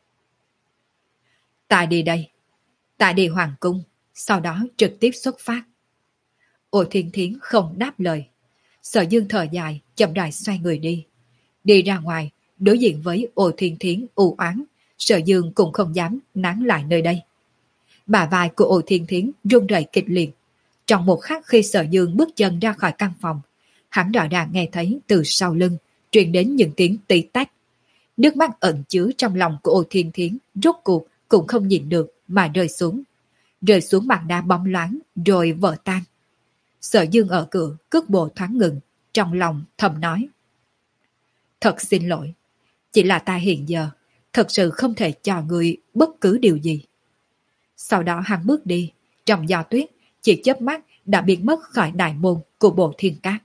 Ta đi đây, ta đi hoàng cung, sau đó trực tiếp xuất phát. Ô Thiên Thiến không đáp lời. Sở Dương thở dài, chậm rãi xoay người đi. Đi ra ngoài, đối diện với Ô Thiên Thiến u oán, Sở Dương cũng không dám nán lại nơi đây. Bả vai của Ô Thiên Thiến run rẩy kịch liệt. Trong một khắc khi Sở Dương bước chân ra khỏi căn phòng, hắn rõ ràng nghe thấy từ sau lưng truyền đến những tiếng tí tách. Nước mắt ẩn chứa trong lòng của Ô Thiên Thiến rốt cuộc cũng không nhịn được mà rơi xuống. Rơi xuống mặt đá bóng loáng rồi vỡ tan. Sở Dương ở cửa cước bộ thoáng ngừng, trong lòng thầm nói. Thật xin lỗi, chỉ là ta hiện giờ thật sự không thể cho người bất cứ điều gì. Sau đó hắn bước đi, trong gió tuyết chỉ chớp mắt đã biến mất khỏi đại môn của Bộ Thiên Cát.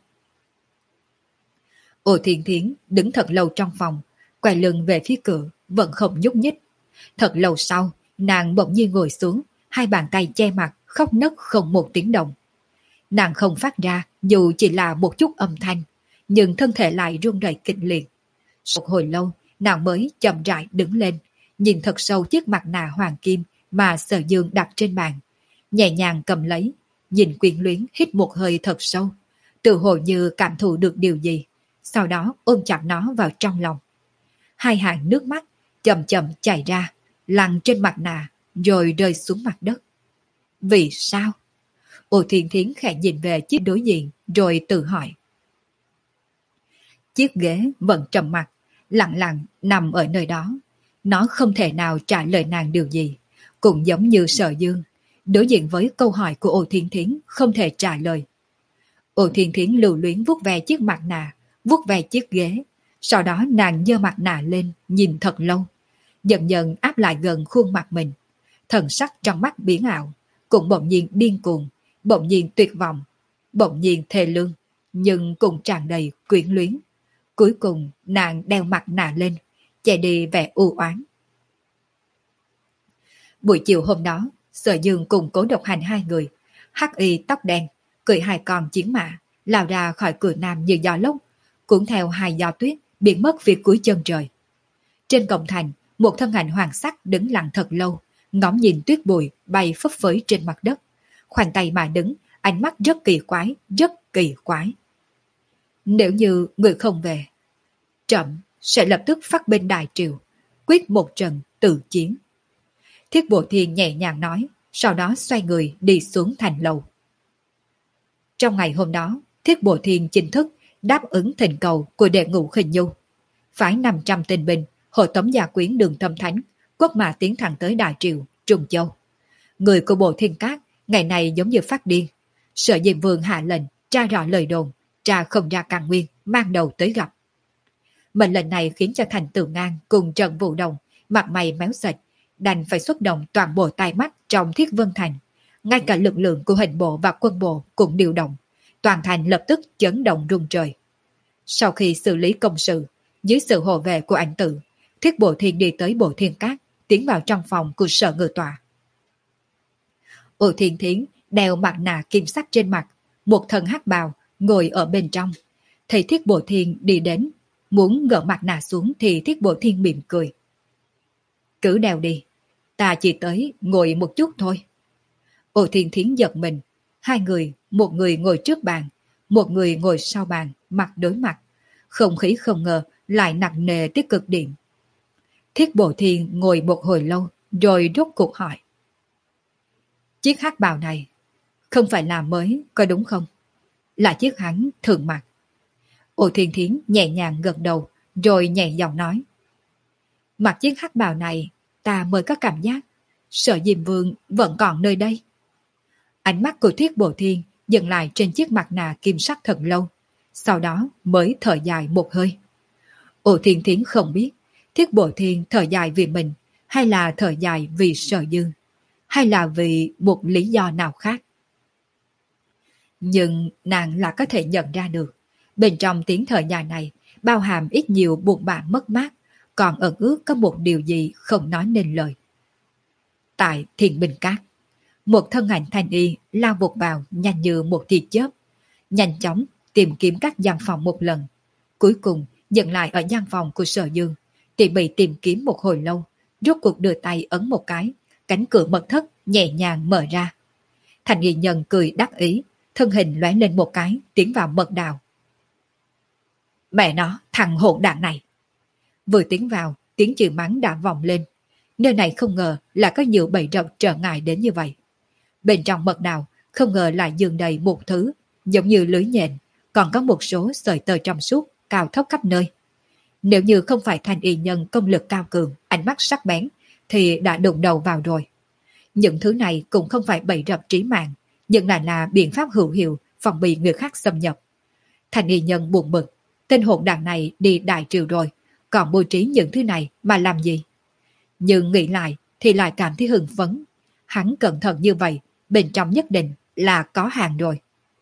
Ô Thiên Thiến đứng thật lâu trong phòng, quay lưng về phía cửa, vẫn không nhúc nhích. Thật lâu sau, nàng bỗng nhiên ngồi xuống, hai bàn tay che mặt, khóc nấc không một tiếng động. Nàng không phát ra dù chỉ là một chút âm thanh, nhưng thân thể lại run rẩy kịch liệt. Một hồi lâu, nàng mới chậm rãi đứng lên, nhìn thật sâu chiếc mặt nạ hoàng kim mà Sở Dương đặt trên bàn, nhẹ nhàng cầm lấy, nhìn quyến luyến hít một hơi thật sâu, tự hồ như cảm thụ được điều gì, sau đó ôm chặt nó vào trong lòng. Hai hàng nước mắt chậm chậm chảy ra, lăn trên mặt nạ, rồi rơi xuống mặt đất. Vì sao? Ô Thiên Thiến khẽ nhìn về chiếc đối diện, rồi tự hỏi. Chiếc ghế vẫn trầm mặc, lặng lặng nằm ở nơi đó. Nó không thể nào trả lời nàng điều gì, cũng giống như Sở Dương, đối diện với câu hỏi của Ô Thiên Thiến không thể trả lời. Ô Thiên Thiến lưu luyến vuốt ve chiếc mặt nạ, vuốt ve chiếc ghế, sau đó nàng giơ mặt nạ lên, nhìn thật lâu, dần dần áp lại gần khuôn mặt mình. Thần sắc trong mắt biến ảo, cũng bỗng nhiên điên cuồng, bỗng nhiên tuyệt vọng, bỗng nhiên thê lương, nhưng cũng tràn đầy quyến luyến. Cuối cùng nàng đeo mặt nạ lên, che đi vẻ u oán. Buổi chiều hôm đó, Sở Dương cùng Cố Độc Hành hai người, hắc y tóc đen, cưỡi hai con chiến mã, lao ra khỏi cửa nam như gió lốc, cuốn theo hai gió tuyết, biến mất phía cuối chân trời. Trên cổng thành, một thân ảnh hoàng sắc đứng lặng thật lâu, ngóng nhìn tuyết bụi bay phấp phới trên mặt đất. Khoanh tay mà đứng, ánh mắt rất kỳ quái, rất kỳ quái. Nếu như người không về, trẫm sẽ lập tức phát binh đại triều, quyết một trận tự chiến. Thiết Bộ Thiên nhẹ nhàng nói, sau đó xoay người đi xuống thành lầu. Trong ngày hôm đó, Thiết Bộ Thiên chính thức đáp ứng thỉnh cầu của đệ ngũ Khinh Nhu, phái năm trăm tinh binh hộ tống gia quyến Đường Tâm Thánh, quốc mà tiến thẳng tới Đại Triều, Trung Châu. Người của Bộ Thiên Cát ngày này giống như phát điên. Sở Diêm Vương hạ lệnh tra rõ lời đồn, tra không ra căn nguyên, mang đầu tới gặp. Mệnh lệnh này khiến cho Thành Tử Ngang cùng Trần Vũ Đồng mặt mày méo sạch, đành phải xuất động toàn bộ tai mắt trong Thiết Vân Thành. Ngay cả lực lượng của hình bộ và quân bộ cũng điều động, toàn thành lập tức chấn động rung trời. Sau khi xử lý công sự, dưới sự hộ vệ của ảnh tử, Thiết Bộ Thiên đi tới Bộ Thiên Cát, tiến vào trong phòng của Sở Ngự Tọa. Ô Thiên Thiến đeo mặt nạ kim sắc trên mặt, một thân hắc bào ngồi ở bên trong. Thấy Thiết Bộ Thiên đi đến, muốn gỡ mặt nạ xuống thì Thiết Bộ Thiên mỉm cười. Cứ đeo đi, ta chỉ tới ngồi một chút thôi. Ô Thiên Thiến giật mình, hai người, một người ngồi trước bàn, một người ngồi sau bàn, mặt đối mặt. Không khí không ngờ lại nặng nề tới cực điểm. Thiết Bộ Thiên ngồi một hồi lâu, rồi rốt cuộc hỏi. Chiếc hắc bào này không phải là mới, có đúng không? Là chiếc hắn thường mặc. Ô Thiên Thiến nhẹ nhàng gật đầu, rồi nhẹ giọng nói. Mặc chiếc hắc bào này, ta mới có cảm giác Sở Diêm Vương vẫn còn nơi đây. Ánh mắt của Thiết Bộ Thiên dừng lại trên chiếc mặt nạ kim sắc thật lâu, sau đó mới thở dài một hơi. Ô Thiên Thiến không biết Thiết Bộ Thiên thở dài vì mình, hay là thở dài vì Sở Dương, hay là vì một lý do nào khác. Nhưng nàng là có thể nhận ra được, bên trong tiếng thở dài này bao hàm ít nhiều buồn bã mất mát, còn ẩn ước có một điều gì không nói nên lời. Tại Thiên Binh Cát, một thân ảnh thanh y lao vụt vào nhanh như một tia chớp, nhanh chóng tìm kiếm các gian phòng một lần. Cuối cùng dừng lại ở gian phòng của Sở Dương, tỉ mỉ tìm kiếm một hồi lâu, rốt cuộc đưa tay ấn một cái, cánh cửa mật thất nhẹ nhàng mở ra. Thành Nghi Nhân cười đắc ý, thân hình lóe lên một cái, tiến vào mật đạo. Mẹ nó, thằng hỗn đản này! Vừa tiến vào, tiếng chửi mắng đã vọng lên. Nơi này không ngờ là có nhiều bẫy rập trở ngại đến như vậy. Bên trong mật đạo không ngờ lại dường đầy một thứ giống như lưới nhện, còn có một số sợi tơ trong suốt cao thấp khắp nơi. Nếu như không phải Thành Y Nhân công lực cao cường, ánh mắt sắc bén, thì đã đụng đầu vào rồi. Những thứ này cũng không phải bẫy rập trí mạng, nhưng lại là biện pháp hữu hiệu phòng bị người khác xâm nhập. Thành Y Nhân buồn bực, tên hỗn đản này đi Đại Triều rồi, còn bố trí những thứ này mà làm gì? Nhưng nghĩ lại thì lại cảm thấy hưng phấn. Hắn cẩn thận như vậy, bên trong nhất định là có hàng rồi.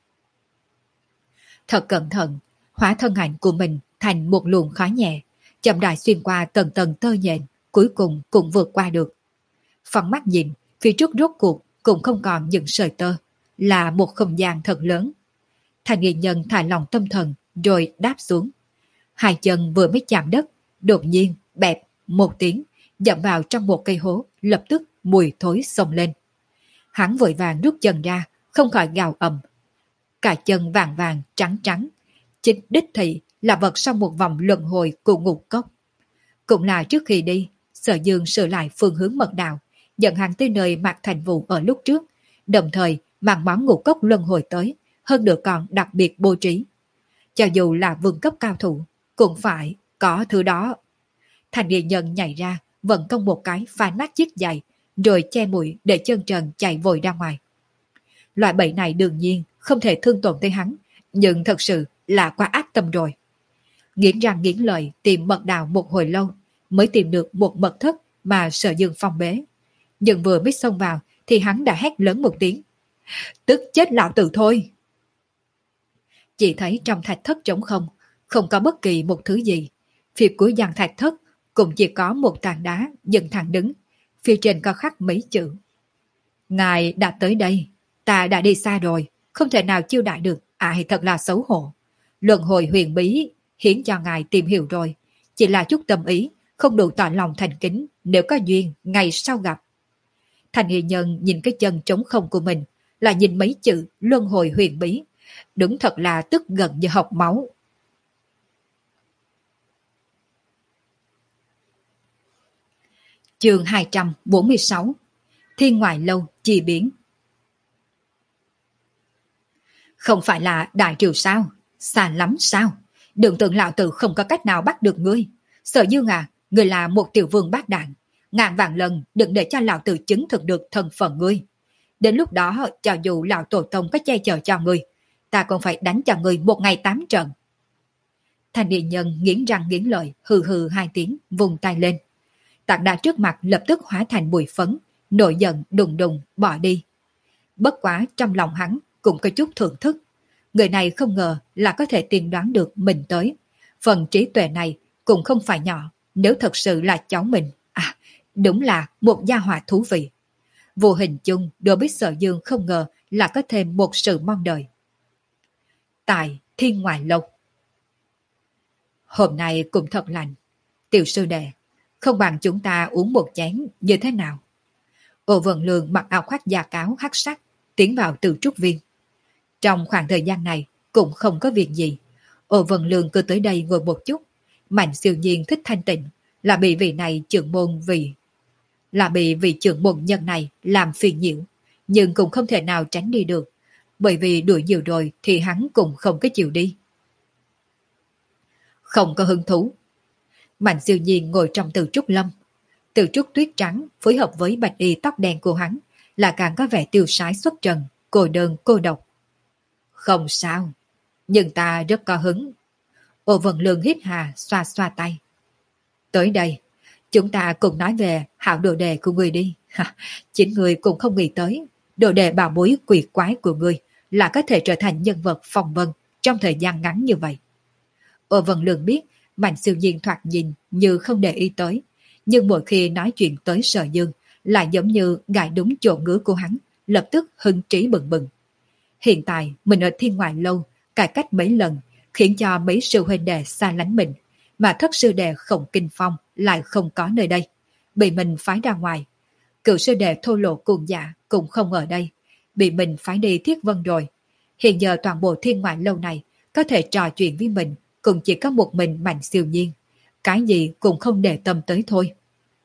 Thật cẩn thận, hóa thân ảnh của mình thành một luồng khói nhẹ, chậm rãi xuyên qua tầng tầng tơ nhện, cuối cùng cũng vượt qua được. Phóng mắt nhìn, phía trước rốt cuộc cũng không còn những sợi tơ, là một không gian thật lớn. Thành Nghi Nhân thả lòng tâm thần, rồi đáp xuống. Hai chân vừa mới chạm đất, đột nhiên bẹp một tiếng, dậm vào trong một cây hố, lập tức mùi thối xông lên. Hắn vội vàng rút chân ra, không khỏi gào ầm. Cả chân vàng vàng trắng trắng, chính đích thị là vật sau một vòng luân hồi của ngục cốc. Cũng là trước khi đi, Sở Dương sửa lại phương hướng mật đạo, dẫn hắn tới nơi Mạc Thành Vũ ở lúc trước, đồng thời mang món ngục cốc luân hồi tới, hơn nữa còn đặc biệt bố trí. Cho dù là vương cấp cao thủ, cũng phải có thứ đó. Thành Nghi Nhân nhảy ra, vận công một cái phá nát chiếc giày, rồi che mũi để chân trần chạy vội ra ngoài. Loại bẫy này đương nhiên không thể thương tổn tới hắn, nhưng thật sự là quá ác tâm rồi. Nghiến răng nghiến lợi tìm mật đạo một hồi lâu, mới tìm được một mật thất mà Sở Dương phong bế. Nhưng vừa mới xông vào thì hắn đã hét lớn một tiếng. Tức chết lão tử thôi! Chỉ thấy trong thạch thất trống không, không có bất kỳ một thứ gì. Phía cuối gian thạch thất cũng chỉ có một tảng đá dựng thẳng đứng, phía trên có khắc mấy chữ. Ngài đã tới đây, ta đã đi xa rồi, không thể nào chiêu đãi được, ai thật là xấu hổ. Luận hồi huyền bí hiến cho ngài tìm hiểu rồi, chỉ là chút tâm ý, không đủ tỏ lòng thành kính, nếu có duyên, ngày sau gặp. Thành y nhân nhìn cái chân trống không của mình, là nhìn mấy chữ luân hồi huyền bí, đúng thật là tức gần như học máu. Chương hai trăm bốn mươi sáu. Thiên ngoại lâu chi biến. Không phải là đại triều sao? Xa lắm sao? Đừng tưởng lão tử không có cách nào bắt được ngươi. Sở Dương à, ngươi là một tiểu vương bát đạn. Ngàn vạn lần đừng để cho lão tử chứng thực được thân phận ngươi. Đến lúc đó, cho dù lão tổ tông có che chở cho ngươi, ta còn phải đánh cho ngươi một ngày tám trận. Thanh niên nhân nghiến răng nghiến lợi, hừ hừ hai tiếng, vùng tay lên. Tảng đá trước mặt lập tức hóa thành bụi phấn, nổi giận đùng đùng bỏ đi. Bất quá trong lòng hắn cũng có chút thưởng thức. Người này không ngờ là có thể tiên đoán được mình tới. Phần trí tuệ này cũng không phải nhỏ, nếu thật sự là cháu mình. À, đúng là một gia hỏa thú vị. Vô hình chung đối với Sở Dương không ngờ là có thêm một sự mong đợi. Tại Thiên Ngoại Lâu. Hôm nay cũng thật lạnh. Tiểu sư đệ, không bằng chúng ta uống một chén như thế nào? Ô Vân Lương mặc áo khoác da cáo hắc sắc, tiến vào từ trúc viên. Trong khoảng thời gian này cũng không có việc gì. Ô Vân Lương cứ tới đây ngồi một chút. Mạnh siêu nhiên thích thanh tịnh, là bị vị này trưởng môn vì là bị vị trưởng môn nhân này làm phiền nhiễu, nhưng cũng không thể nào tránh đi được, bởi vì đuổi nhiều rồi thì hắn cũng không có chịu đi. Không có hứng thú. Mạnh siêu nhiên ngồi trong từ trúc lâm. Từ trúc tuyết trắng phối hợp với bạch y tóc đen của hắn là càng có vẻ tiêu sái xuất trần, cô đơn cô độc. Không sao, nhưng ta rất có hứng. Ô Vân Lương hít hà xoa xoa tay. Tới đây, chúng ta cùng nói về hảo đồ đề của người đi. Chính người cũng không nghĩ tới, đồ đề bảo bối quỷ quái của người là có thể trở thành nhân vật phong vân trong thời gian ngắn như vậy. Ô Vân Lương biết Mạnh siêu nhiên thoạt nhìn như không để ý tới, nhưng mỗi khi nói chuyện tới Sở Dương lại giống như gãi đúng chỗ ngứa của hắn, lập tức hưng trí bừng bừng. Hiện tại mình ở Thiên Ngoại Lâu cải cách mấy lần, khiến cho mấy sư huynh đệ xa lánh mình, mà thất sư đệ Khổng Kinh Phong lại không có nơi đây, bị mình phái ra ngoài. Cựu sư đệ Thô Lộ Cuồng Dạ cũng không ở đây, bị mình phái đi Thiết Vân rồi. Hiện giờ toàn bộ Thiên Ngoại Lâu này có thể trò chuyện với mình cũng chỉ có một mình Mạnh siêu nhiên, cái gì cũng không để tâm tới thôi.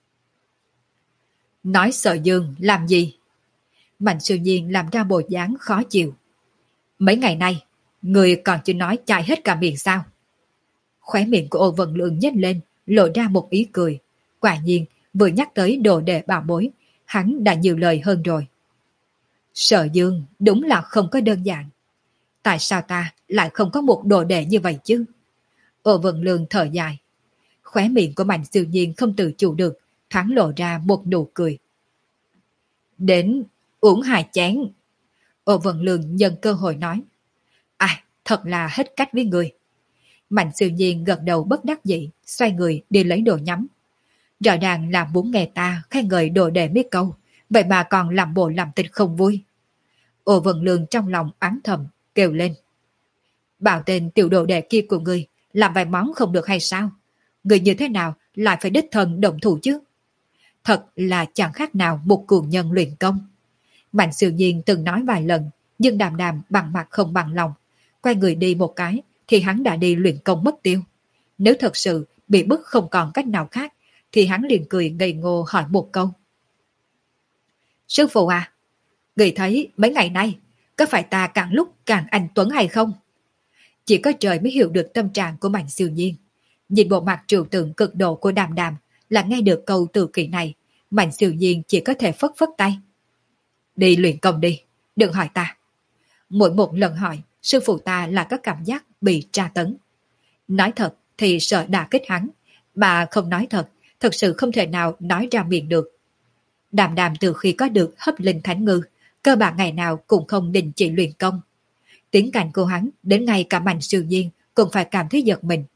Nói Sở Dương làm gì? Mạnh siêu nhiên làm ra bộ dáng khó chịu. Mấy ngày nay, người còn chưa nói chai hết cả miệng sao? Khóe miệng của Ô Vân Lượng nhếch lên, lộ ra một ý cười. Quả nhiên, vừa nhắc tới đồ đệ bảo bối, hắn đã nhiều lời hơn rồi. Sở Dương đúng là không có đơn giản. Tại sao ta lại không có một đồ đệ như vậy chứ? Ô Vân Lượng thở dài. Khóe miệng của Mạnh siêu nhiên không tự chủ được, thoáng lộ ra một nụ cười. Đến uống hai chén. Ô Vân Lượng nhân cơ hội nói. À, thật là hết cách với người. Mạnh siêu nhiên gật đầu bất đắc dĩ, xoay người đi lấy đồ nhắm. Rõ ràng là muốn nghe ta khen ngợi đồ đệ mấy câu, vậy mà còn làm bộ làm tình không vui. Ô Vân Lượng trong lòng oán thầm, kêu lên. Bảo tên tiểu đồ đệ kia của ngươi làm vài món không được hay sao? Người như thế nào lại phải đích thân động thủ chứ? Thật là chẳng khác nào một cuồng nhân luyện công. Mạnh siêu nhiên từng nói vài lần, nhưng Đàm Đàm bằng mặt không bằng lòng. Quay người đi một cái thì hắn đã đi luyện công mất tiêu. Nếu thật sự bị bức không còn cách nào khác thì hắn liền cười ngây ngô hỏi một câu. Sư phụ à, người thấy mấy ngày nay có phải ta càng lúc càng anh tuấn hay không? Chỉ có trời mới hiểu được tâm trạng của Mạnh siêu nhiên. Nhìn bộ mặt trừu tượng cực độ của Đàm Đàm là nghe được câu từ kỳ này, Mạnh siêu nhiên chỉ có thể phất phất tay. Đi luyện công đi, đừng hỏi ta. Mỗi một lần hỏi, sư phụ ta là có cảm giác bị tra tấn. Nói thật thì sợ đả kích hắn, mà không nói thật, thật sự không thể nào nói ra miệng được. Đàm Đàm từ khi có được hấp linh thánh ngư, cơ bản ngày nào cũng không đình chỉ luyện công. Tiếng cảnh của hắn đến ngay cả Mạnh siêu nhiên cũng phải cảm thấy giật mình.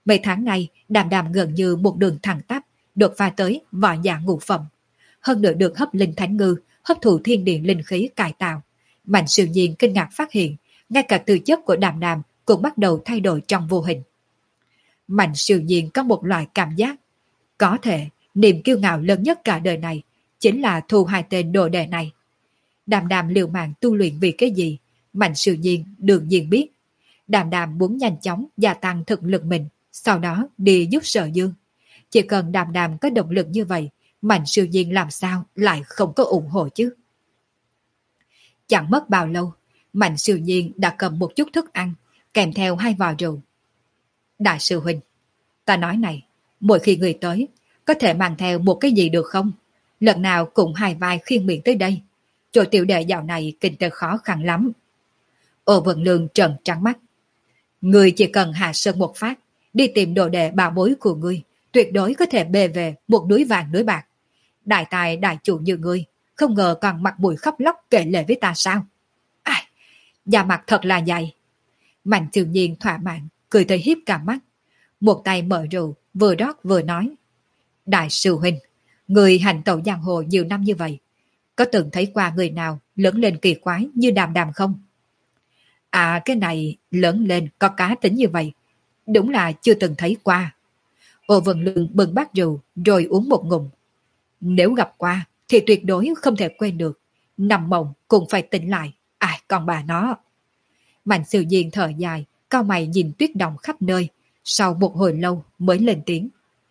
Mấy tháng nay, Đàm Đàm gần như một đường thẳng tắp, đột phá tới võ giả ngũ phẩm. Hơn nữa được hấp linh thánh ngư, hấp thụ thiên địa linh khí cải tạo. Mạnh Siêu Nhiên kinh ngạc phát hiện, ngay cả tư chất của Đàm Đàm cũng bắt đầu thay đổi trong vô hình. Mạnh Siêu Nhiên có một loại cảm giác, có thể niềm kiêu ngạo lớn nhất cả đời này chính là thu hai tên đồ đệ này. Đàm Đàm liều mạng tu luyện vì cái gì, Mạnh Siêu Nhiên đương nhiên biết. Đàm Đàm muốn nhanh chóng gia tăng thực lực mình, sau đó đi giúp Sở Dương. Chỉ cần Đàm Đàm có động lực như vậy, Mạnh Siêu Nhiên làm sao lại không có ủng hộ chứ? Chẳng mất bao lâu, Mạnh Siêu Nhiên đã cầm một chút thức ăn, kèm theo hai vò rượu. Đại sư huynh, ta nói này, mỗi khi người tới, có thể mang theo một cái gì được không? Lần nào cũng hai vai khiêng miệng tới đây. Chỗ tiểu đệ dạo này kinh tế khó khăn lắm. Ô Vân Lương trợn trắng mắt. Người chỉ cần hạ sơn một phát, đi tìm đồ đệ bảo bối của ngươi, tuyệt đối có thể bê về một núi vàng núi bạc. Đại tài đại chủ như ngươi, không ngờ còn mặt mũi khóc lóc kể lể với ta sao? Ai, da mặt thật là dày. Mạnh Siêu Nhiên thỏa mãn, cười tới hiếp cả mắt. Một tay mở rượu, vừa rót vừa nói. Đại sư huynh, người hành tẩu giang hồ nhiều năm như vậy, có từng thấy qua người nào lớn lên kỳ quái như Đàm Đàm không? À, cái này lớn lên có cá tính như vậy, đúng là chưa từng thấy qua. Ô Vân Lương bưng bát rượu rồi uống một ngụm. Nếu gặp qua thì tuyệt đối không thể quên được, nằm mộng cũng phải tỉnh lại. Ai, còn bà nó. Mạnh Siêu Nhiên thở dài, cau mày nhìn tuyết động khắp nơi, sau một hồi lâu mới lên tiếng.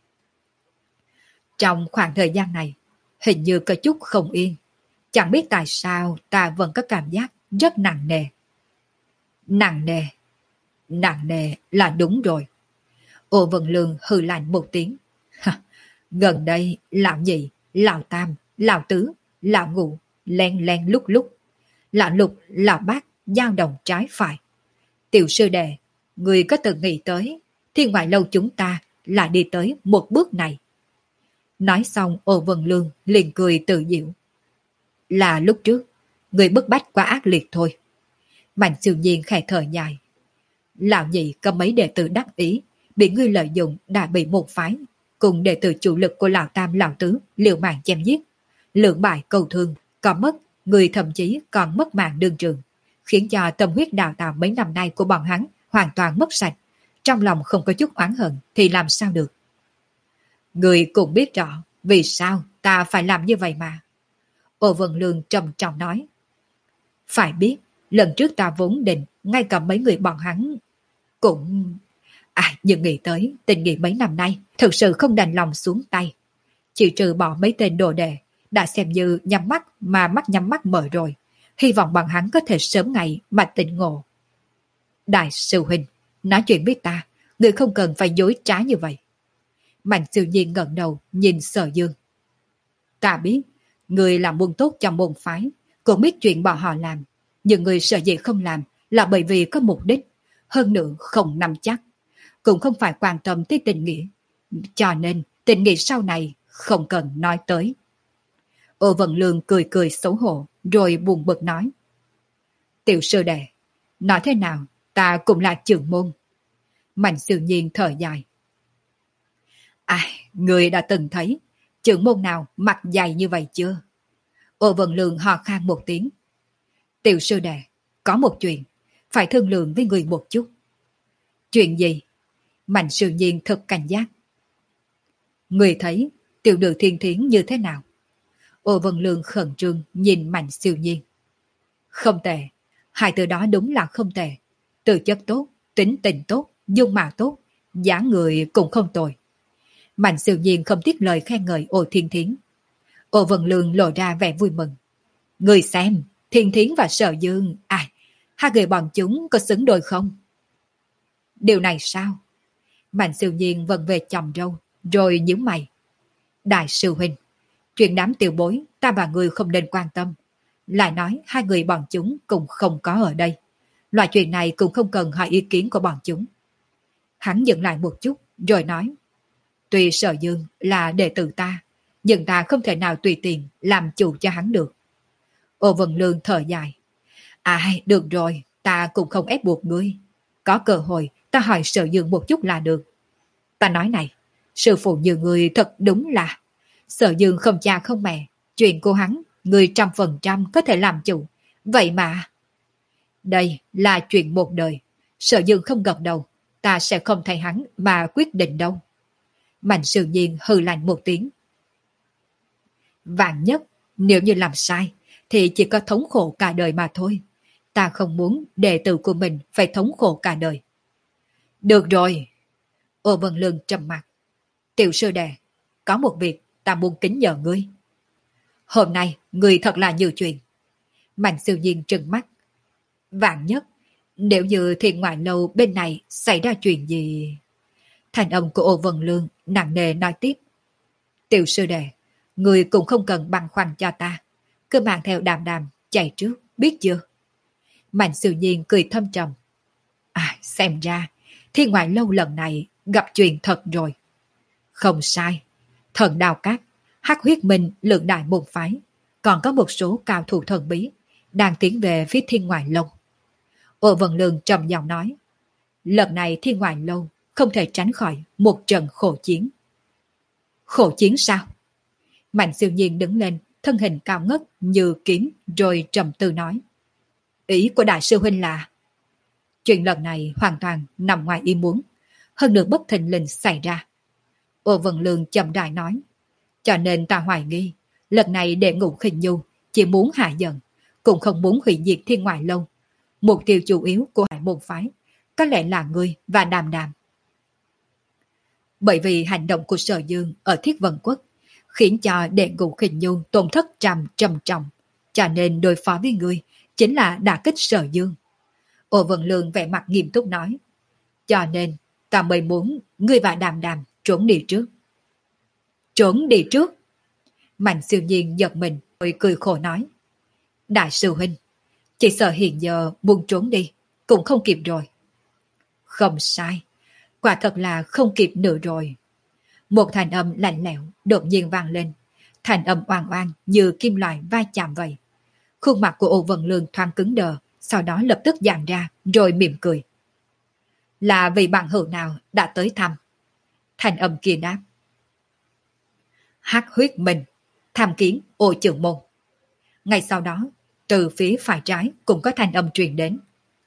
Trong khoảng thời gian này, hình như có chút không yên. Chẳng biết tại sao ta vẫn có cảm giác rất nặng nề. Nặng nề. Nặng nề là đúng rồi. Ô Vân Lương hừ lạnh một tiếng. Gần đây, lão nhị, lão tam, lão tứ, lão ngũ, len len lúc lúc. Lão lục, lão bát, dao động trái phải. Tiểu sư đệ, người có từng nghĩ tới, thiên ngoại lâu chúng ta lại đi tới một bước này. Nói xong Ô Vân Lương liền cười tự diệu. Là lúc trước, người bức bách quá ác liệt thôi. Mạnh Siêu Nhiên khẽ thở dài. Lão nhị có mấy đệ tử đắc ý, bị ngươi lợi dụng đã bị một phái, cùng đệ tử chủ lực của lão tam lão tứ liều mạng chém giết. Lượng bại cầu thương, có mất, người thậm chí còn mất mạng đương trường, khiến cho tâm huyết đào tạo mấy năm nay của bọn hắn hoàn toàn mất sạch. Trong lòng không có chút oán hận thì làm sao được. Người cũng biết rõ vì sao ta phải làm như vậy mà. Ô Vân Lương trầm trọng nói. Phải biết, lần trước ta vốn định ngay cả mấy người bọn hắn cũng... À, nhưng nghĩ tới tình nghĩa mấy năm nay thực sự không đành lòng xuống tay. Chỉ trừ bỏ mấy tên đồ đệ, đã xem như nhắm mắt mà mắt nhắm mắt mở rồi. Hy vọng bọn hắn có thể sớm ngày mà tỉnh ngộ. Đại sư huynh, nói chuyện với ta, người không cần phải dối trá như vậy. Mạnh Siêu Nhiên ngẩng đầu nhìn Sở Dương. Ta biết, người làm buôn tốt trong môn phái, cũng biết chuyện bọn họ làm. Nhưng người sợ gì không làm là bởi vì có mục đích, hơn nữa không nắm chắc. Cũng không phải quan tâm tới tình nghĩa. Cho nên tình nghĩa sau này không cần nói tới. Ô Vân Lương cười cười xấu hổ, rồi buồn bực nói. Tiểu sư đệ, nói thế nào, ta cũng là trưởng môn. Mạnh Siêu Nhiên thở dài. Ai, người đã từng thấy trưởng môn nào mặt dày như vậy chưa? Ô Vân Lương hò khan một tiếng. Tiểu sư đệ, có một chuyện, phải thương lượng với người một chút. Chuyện gì? Mạnh Siêu Nhiên thật cảnh giác. Người thấy tiểu nữ Thiên Thiến như thế nào? Ô Vân Lương khẩn trương nhìn Mạnh Siêu Nhiên. Không tệ, hai từ đó đúng là không tệ. Từ chất tốt, tính tình tốt, dung mạo tốt, dáng người cũng không tồi. Mạnh Siêu Nhiên không tiếc lời khen ngợi Ô Thiên Thiến. Ô Vân Lương lộ ra vẻ vui mừng. Người xem, Thiên Thiến và Sở Dương, ai, hai người bọn chúng có xứng đôi không? Điều này sao? Mạnh Siêu Nhiên vần về chồng râu, rồi nhíu mày. Đại sư huynh, chuyện đám tiểu bối ta và người không nên quan tâm. Lại nói hai người bọn chúng cũng không có ở đây. Loại chuyện này cũng không cần hỏi ý kiến của bọn chúng. Hắn dừng lại một chút, rồi nói. Tuy Sở Dương là đệ tử ta, nhưng ta không thể nào tùy tiện làm chủ cho hắn được. Ô Vân Lương thở dài. À, được rồi, ta cũng không ép buộc ngươi. Có cơ hội, ta hỏi Sở Dương một chút là được. Ta nói này, sư phụ như người thật đúng là Sở Dương không cha không mẹ, chuyện của hắn người trăm phần trăm có thể làm chủ. Vậy mà đây là chuyện một đời, Sở Dương không gật đầu, ta sẽ không thay hắn mà quyết định đâu. Mạnh Siêu Nhiên hừ lạnh một tiếng. Vạn nhất, nếu như làm sai, thì chỉ có thống khổ cả đời mà thôi. Ta không muốn đệ tử của mình phải thống khổ cả đời. Được rồi. Ô Vân Lương trầm mặt. Tiểu sư đệ, có một việc ta muốn kính nhờ ngươi. Hôm nay, ngươi thật là nhiều chuyện. Mạnh Siêu Nhiên trừng mắt. Vạn nhất, nếu như Thiên Ngoại Lâu bên này xảy ra chuyện gì... Thành âm của Ô Vân Lương nặng nề nói tiếp. Tiểu sư đệ, người cũng không cần băn khoăn cho ta. Cứ mang theo Đàm Đàm chạy trước, biết chưa? Mạnh Siêu Nhiên cười thâm trầm. À, xem ra, Thiên Ngoại Lâu lần này gặp chuyện thật rồi. Không sai, thần Đao Cát, Hắc Huyết Minh lượng đại môn phái, còn có một số cao thủ thần bí đang tiến về phía Thiên Ngoại Lâu. Ô Vân Lương trầm giọng nói. Lần này Thiên Ngoại Lâu không thể tránh khỏi một trận khổ chiến. Khổ chiến sao? Mạnh Siêu Nhiên đứng lên, thân hình cao ngất như kiếm rồi trầm tư nói. Ý của đại sư huynh là chuyện lần này hoàn toàn nằm ngoài ý muốn, hơn nữa bất thình lình xảy ra. Ô Vân Lương chậm rãi nói. Cho nên ta hoài nghi, lần này Đệ Ngũ Khinh Nhu chỉ muốn hạ giận, cũng không muốn hủy diệt Thiên Ngoại Lâu. Mục tiêu chủ yếu của hải môn phái có lẽ là ngươi và Đàm Đàm. Bởi vì hành động của Sở Dương ở Thiết Vân Quốc khiến cho Đệ Ngũ Khinh Nhu tổn thất trầm trầm trọng, cho nên đối phó với ngươi chính là đả kích Sở Dương. Ô Vân Lương vẻ mặt nghiêm túc nói. Cho nên ta mới muốn ngươi và Đàm Đàm trốn đi trước. Trốn đi trước? Mạnh Siêu Nhiên giật mình rồi cười khổ nói. Đại sư huynh, chỉ sợ hiện giờ buông trốn đi cũng không kịp rồi. Không sai, quả thật là không kịp nữa rồi. Một thành âm lạnh lẽo đột nhiên vang lên, thành âm oan oan như kim loại va chạm vậy. Khuôn mặt của Ô Vân Lương thoáng cứng đờ, sau đó lập tức giãn ra rồi mỉm cười. Là vị bạn hữu nào đã tới thăm? Thành âm kia đáp. Hắc Huyết Minh tham kiến Ô trưởng môn. Ngay sau đó, từ phía phải trái cũng có thanh âm truyền đến.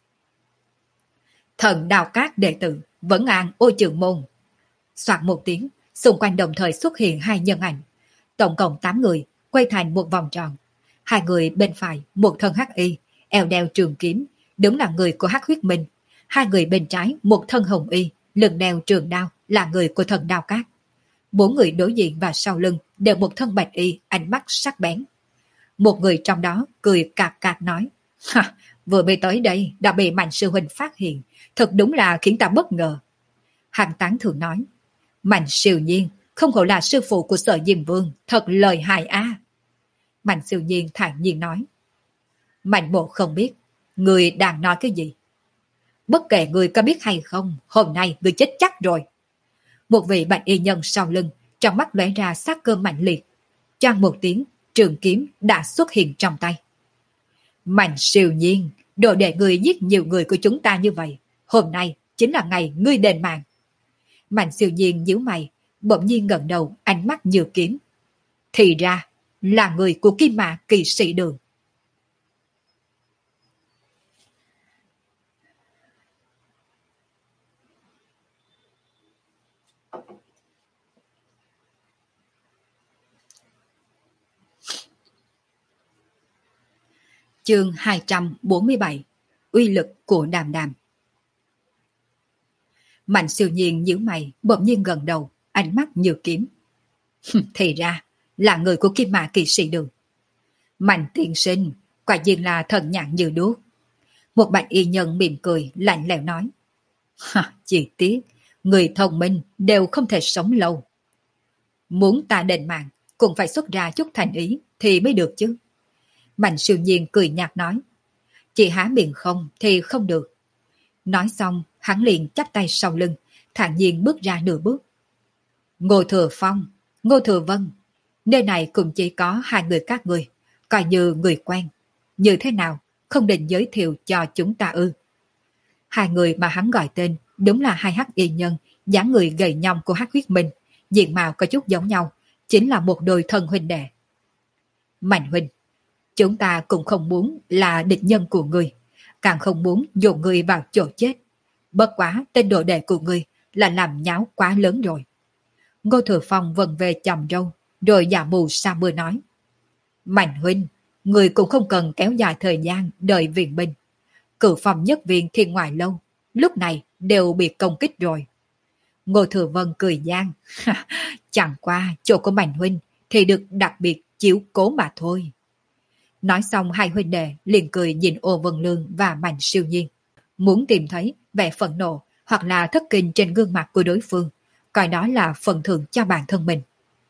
Thần Đao Cát đệ tử vấn an Ô trưởng môn. Soạt một tiếng, xung quanh đồng thời xuất hiện hai nhân ảnh. Tổng cộng tám người, quay thành một vòng tròn. Hai người bên phải, một thân hắc y, eo đeo trường kiếm, đúng là người của Hắc Huyết Minh. Hai người bên trái, một thân hồng y, lưng đeo trường đao, là người của thần Đao Cát. Bốn người đối diện và sau lưng đều một thân bạch y, ánh mắt sắc bén. Một người trong đó cười cạc cạc nói. Ha, vừa mới tới đây đã bị Mạnh sư huynh phát hiện, thật đúng là khiến ta bất ngờ. Hàng tán thường nói. Mạnh Siêu Nhiên không hổ là sư phụ của Sở Diêm Vương, thật lời hại a. À. Mạnh Siêu Nhiên thản nhiên nói. Mạnh bộ không biết, người đang nói cái gì. Bất kể người có biết hay không, hôm nay người chết chắc rồi. Một vị bạch y nhân sau lưng, trong mắt lóe ra sát cơ mạnh liệt. Choang một tiếng, trường kiếm đã xuất hiện trong tay. Mạnh Siêu Nhiên, đồ đệ người giết nhiều người của chúng ta như vậy, hôm nay chính là ngày ngươi đền mạng. Mạnh Siêu Nhiên nhíu mày, bỗng nhiên ngẩng đầu, ánh mắt như kiếm. Thì ra là người của Kim Mã Kỳ Sĩ Đường. Chương hai trăm bốn mươi bảy. Uy lực của Đàm Đàm. Mạnh Siêu Nhiên nhíu mày, bỗng nhiên gần đầu, ánh mắt như kiếm. Thì ra là người của Kim Mã Kỳ Sĩ Đường. Mạnh tiên sinh, quả nhiên là thần nhãn như đuốc. Một bạch y nhân mỉm cười, lạnh lẽo nói. Ha, chỉ tiếc, người thông minh đều không thể sống lâu. Muốn ta đền mạng, cũng phải xuất ra chút thành ý thì mới được chứ. Mạnh Siêu Nhiên cười nhạt nói. Chỉ há miệng không thì không được. Nói xong, hắn liền chắp tay sau lưng, thản nhiên bước ra nửa bước. Ngô Thừa Phong, Ngô Thừa Vân, nơi này cũng chỉ có hai người các người, coi như người quen. Như thế nào, không định giới thiệu cho chúng ta ư? Hai người mà hắn gọi tên đúng là hai hắc y nhân dáng người gầy nhom của Hắc Huyết Minh, diện mạo có chút giống nhau, chính là một đôi thân huynh đệ. Mạnh huynh, chúng ta cũng không muốn là địch nhân của ngươi, càng không muốn dồn ngươi vào chỗ chết. Bất quá tên đồ đệ của ngươi là làm nháo quá lớn rồi. Ngô Thừa Phong vần về chòm râu, rồi giả mù sa mưa nói. Mạnh huynh, người cũng không cần kéo dài thời gian đợi viện binh. Cửu phòng nhất viện thiên ngoại lâu, lúc này đều bị công kích rồi. Ngô Thừa Vân cười gian. Chẳng qua chỗ của Mạnh huynh thì được đặc biệt chiếu cố mà thôi. Nói xong hai huynh đệ liền cười nhìn Ô Vân Lương và Mạnh Siêu Nhiên. Muốn tìm thấy vẻ phẫn nộ hoặc là thất kinh trên gương mặt của đối phương, coi đó là phần thưởng cho bản thân mình.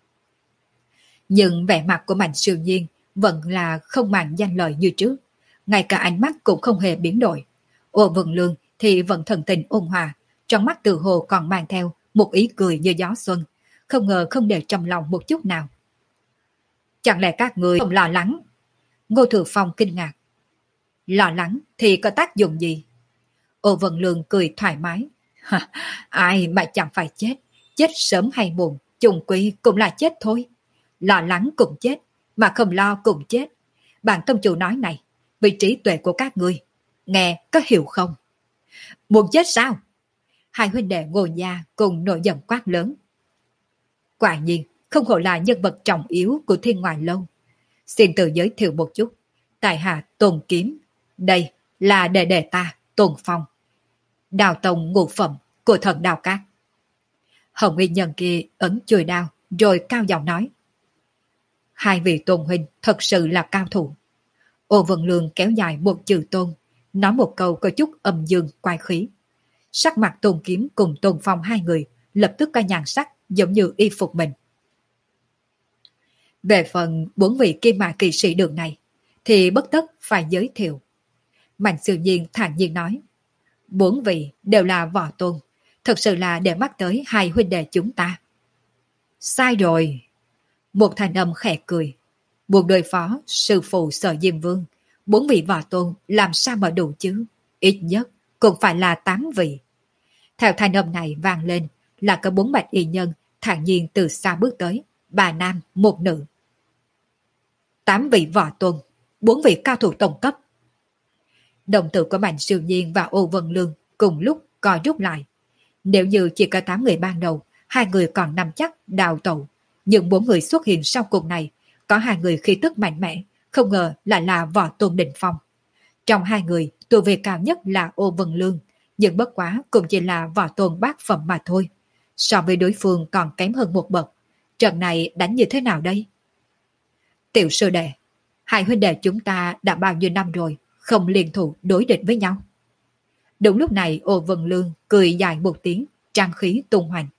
Nhưng vẻ mặt của Mạnh Siêu Nhiên vẫn là không màng danh lợi như trước, ngay cả ánh mắt cũng không hề biến đổi. Ô Vân Lương thì vẫn thần tình ôn hòa, trong mắt tự hồ còn mang theo một ý cười như gió xuân, không ngờ không để trong lòng một chút nào. Chẳng lẽ các người không lo lắng? Ngô Thừa Phong kinh ngạc. Lo lắng thì có tác dụng gì? Ô Vân Lương cười thoải mái. Ai mà chẳng phải chết, chết sớm hay muộn, chung quy cũng là chết thôi. Lo lắng cũng chết, mà không lo cũng chết. Bản tông chủ nói này, vị trí tuệ của các ngươi, nghe có hiểu không? Muốn chết sao? Hai huynh đệ Ngô Gia cùng nổi giận quát lớn. Quả nhiên, không hổ là nhân vật trọng yếu của Thiên Ngoại Lâu. Xin tự giới thiệu một chút. Tại hạ Tôn Kiếm, đây là đệ đệ ta, Tôn Phong. Đào tông ngũ phẩm của thần đào cát. Hồng Y nhân kia ấn chùi đao, rồi cao giọng nói. Hai vị Tôn huynh thật sự là cao thủ. Ô Vân Lương kéo dài một chữ Tôn, nói một câu có chút âm dương quái khí. Sắc mặt Tôn Kiếm cùng Tôn Phong hai người lập tức có nhan sắc giống như y phục mình. Về phần bốn vị kim mã kỵ sĩ đường này, thì bất tất phải giới thiệu. Mạnh Siêu Nhiên thản nhiên nói. Bốn vị đều là võ tôn, thật sự là để mắt tới hai huynh đệ chúng ta. Sai rồi. Một thành âm khẽ cười. Buộc đối phó sư phụ Sở Diêm Vương, bốn vị võ tôn làm sao mà đủ chứ? Ít nhất cũng phải là tám vị. Theo thành âm này vang lên là có bốn bạch y nhân thản nhiên từ xa bước tới, ba nam, một nữ. Tám vị võ tôn, bốn vị cao thủ tổng cấp. Đồng tử của Mạnh Siêu Nhiên và Ô Vân Lương cùng lúc co rút lại. Nếu như chỉ có tám người ban đầu, hai người còn nắm chắc đào tẩu, nhưng bốn người xuất hiện sau cùng này, có hai người khí tức mạnh mẽ, không ngờ lại là võ tôn đỉnh phong. Trong hai người, tu vi cao nhất là Ô Vân Lương, nhưng bất quá cũng chỉ là võ tôn bát phẩm mà thôi. So với đối phương còn kém hơn một bậc. Trận này đánh như thế nào đây? Tiểu sư đệ, hai huynh đệ chúng ta đã bao nhiêu năm rồi không liên thủ đối địch với nhau. Đúng lúc này Ô Vân Lương cười dài một tiếng, trang khí tung hoành.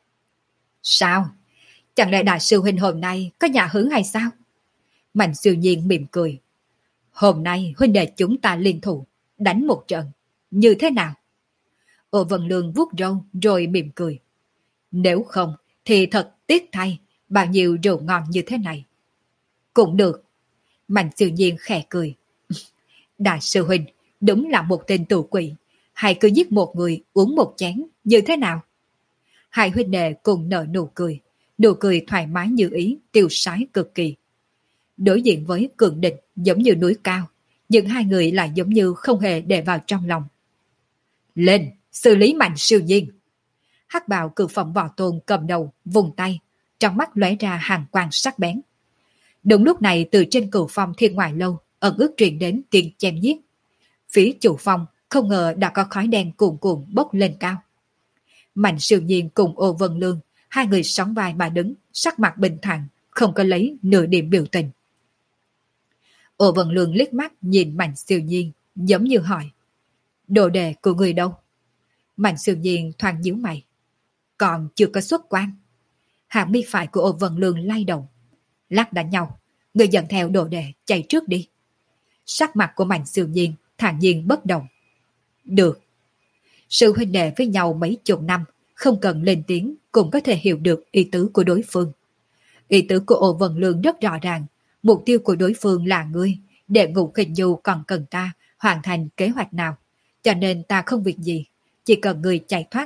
Sao? Chẳng lẽ đại sư huynh hôm nay có nhà hứng hay sao? Mạnh Siêu Nhiên mỉm cười. Hôm nay huynh đệ chúng ta liên thủ, đánh một trận. Như thế nào? Ô Vân Lương vuốt râu rồi mỉm cười. Nếu không thì thật tiếc thay, bao nhiêu rượu ngon như thế này. Cũng được. Mạnh Siêu Nhiên khẽ cười. Đại sư huynh đúng là một tên tù quỷ, hay cứ giết một người uống một chén, như thế nào? Hai huynh đệ cùng nở nụ cười, nụ cười thoải mái như ý, tiêu sái cực kỳ. Đối diện với cường địch giống như núi cao, nhưng hai người lại giống như không hề để vào trong lòng. Lên, xử lý Mạnh Siêu Nhiên. Hắc bào cự phẩm võ tôn cầm đầu, vùng tay, trong mắt lóe ra hàng quang sắc bén. Đúng lúc này từ trên cửu phong Thiên Ngoại Lâu ẩn ước truyền đến tiếng chém giết. Phía chủ phong không ngờ đã có khói đen cuồn cuộn bốc lên cao. Mạnh Siêu Nhiên cùng Ô Vân Lương, hai người sóng vai mà đứng, sắc mặt bình thản, không có lấy nửa điểm biểu tình. Ô Vân Lương liếc mắt nhìn Mạnh Siêu Nhiên, giống như hỏi. Đồ đệ của người đâu? Mạnh Siêu Nhiên thoáng nhíu mày. Còn chưa có xuất quan. Hàng mi phải của Ô Vân Lương lay động. Lát đánh nhau, người dẫn theo đồ đệ chạy trước đi. Sắc mặt của Mạnh Siêu Nhiên thản nhiên bất động. Được. Sự huynh đệ với nhau mấy chục năm, không cần lên tiếng cũng có thể hiểu được ý tứ của đối phương. Ý tứ của Ô Vân Lương rất rõ ràng. Mục tiêu của đối phương là ngươi, để Ngũ Khinh Du còn cần ta hoàn thành kế hoạch nào. Cho nên ta không việc gì, chỉ cần ngươi chạy thoát,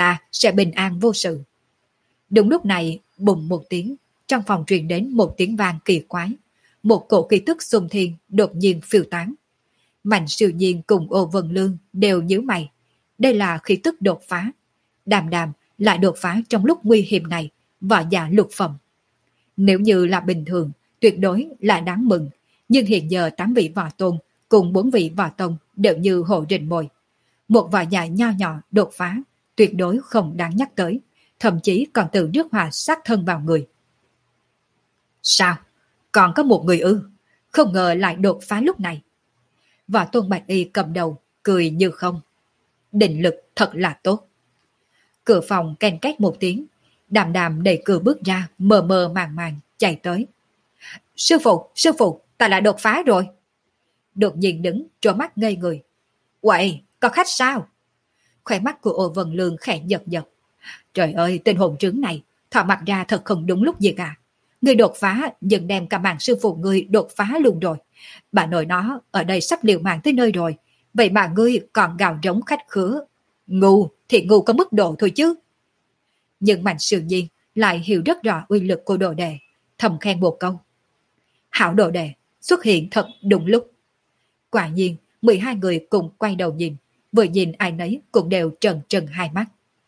ta sẽ bình an vô sự. Đúng lúc này, bùng một tiếng, trong phòng truyền đến một tiếng vang kỳ quái. Một cổ khí tức xung thiên đột nhiên phiêu tán. Mạnh Siêu Nhiên cùng Ô Vân Lương đều nhíu mày. Đây là khí tức đột phá. Đàm Đàm lại đột phá trong lúc nguy hiểm này, võ giả lục phẩm. Nếu như là bình thường, tuyệt đối là đáng mừng. Nhưng hiện giờ tám vị võ tôn cùng bốn vị võ tông đều như hộ rình mồi. Một võ giả nho nhỏ đột phá, tuyệt đối không đáng nhắc tới, thậm chí còn tự rước họa sát thân vào người. Sao? Còn có một người ư? Không ngờ lại đột phá lúc này. Võ tôn Bạch Y cầm đầu, cười như không. Định lực thật là tốt. Cửa phòng ken két một tiếng, Đàm Đàm đẩy cửa bước ra, mờ mờ màng màng, chạy tới. Sư phụ, sư phụ, ta đã đột phá rồi. Đột nhiên đứng, trố mắt ngây người. Uầy, có khách sao? Khỏe mắt của Ô Vân Lương khẽ giật giật. Trời ơi, tên hồn trứng này, thọ mặt ra thật không đúng lúc gì cả. Người đột phá, dần đem cả mạng sư phụ ngươi đột phá luôn rồi. Bà nội nó, ở đây sắp liều mạng tới nơi rồi. Vậy mà ngươi còn gào rống khách khứa. Ngu thì ngu có mức độ thôi chứ. Nhưng Mạnh Siêu Nhiên lại hiểu rất rõ uy lực của đồ đệ, thầm khen một câu. Hảo đồ đệ, xuất hiện thật đúng lúc. Quả nhiên, mười hai người cùng quay đầu nhìn, vừa nhìn ai nấy cũng đều trần trần hai mắt.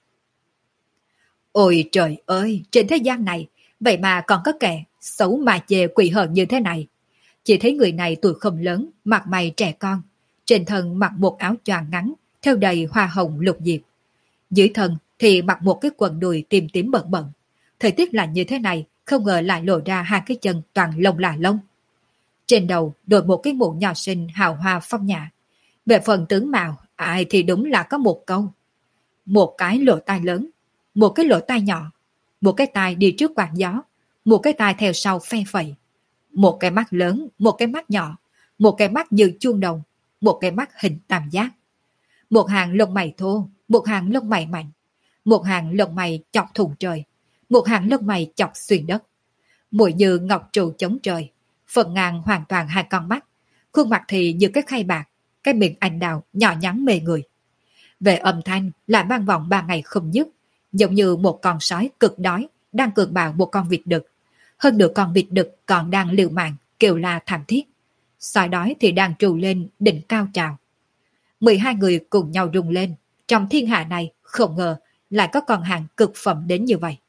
Ôi trời ơi, trên thế gian này, vậy mà còn có kẻ xấu mà chê quỷ hờn như thế này. Chỉ thấy người này tuổi không lớn, mặt mày trẻ con, trên thân mặc một áo choàng ngắn, theo đầy hoa hồng lục diệp. Dưới thân thì mặc một cái quần đùi tím tím bẩn bẩn. Thời tiết lạnh như thế này, không ngờ lại lộ ra hai cái chân toàn lông là lông. Trên đầu đội một cái mũ nhỏ xinh hào hoa phong nhã. Về phần tướng mạo, ai thì đúng là có một câu. Một cái lỗ tai lớn, một cái lỗ tai nhỏ, một cái tai đi trước quạt gió, một cái tai theo sau phe phẩy. Một cái mắt lớn, một cái mắt nhỏ, một cái mắt như chuông đồng, một cái mắt hình tam giác. Một hàng lông mày thô, một hàng lông mày mạnh, một hàng lông mày chọc thùng trời, một hàng lông mày chọc xuyên đất. Mũi như ngọc trụ chống trời, phần ngàn hoàn toàn hai con mắt, khuôn mặt thì như cái khay bạc, cái miệng anh đào nhỏ nhắn mê người. Về âm thanh lại vang vọng ba ngày không dứt, giống như một con sói cực đói đang cường bạo một con vịt đực. Hơn nữa con vịt đực còn đang liều mạng kêu la thảm thiết. Sói đói thì đang trù lên đỉnh cao trào. mười hai người cùng nhau rung lên. Trong thiên hạ này không ngờ lại có con hàng cực phẩm đến như vậy.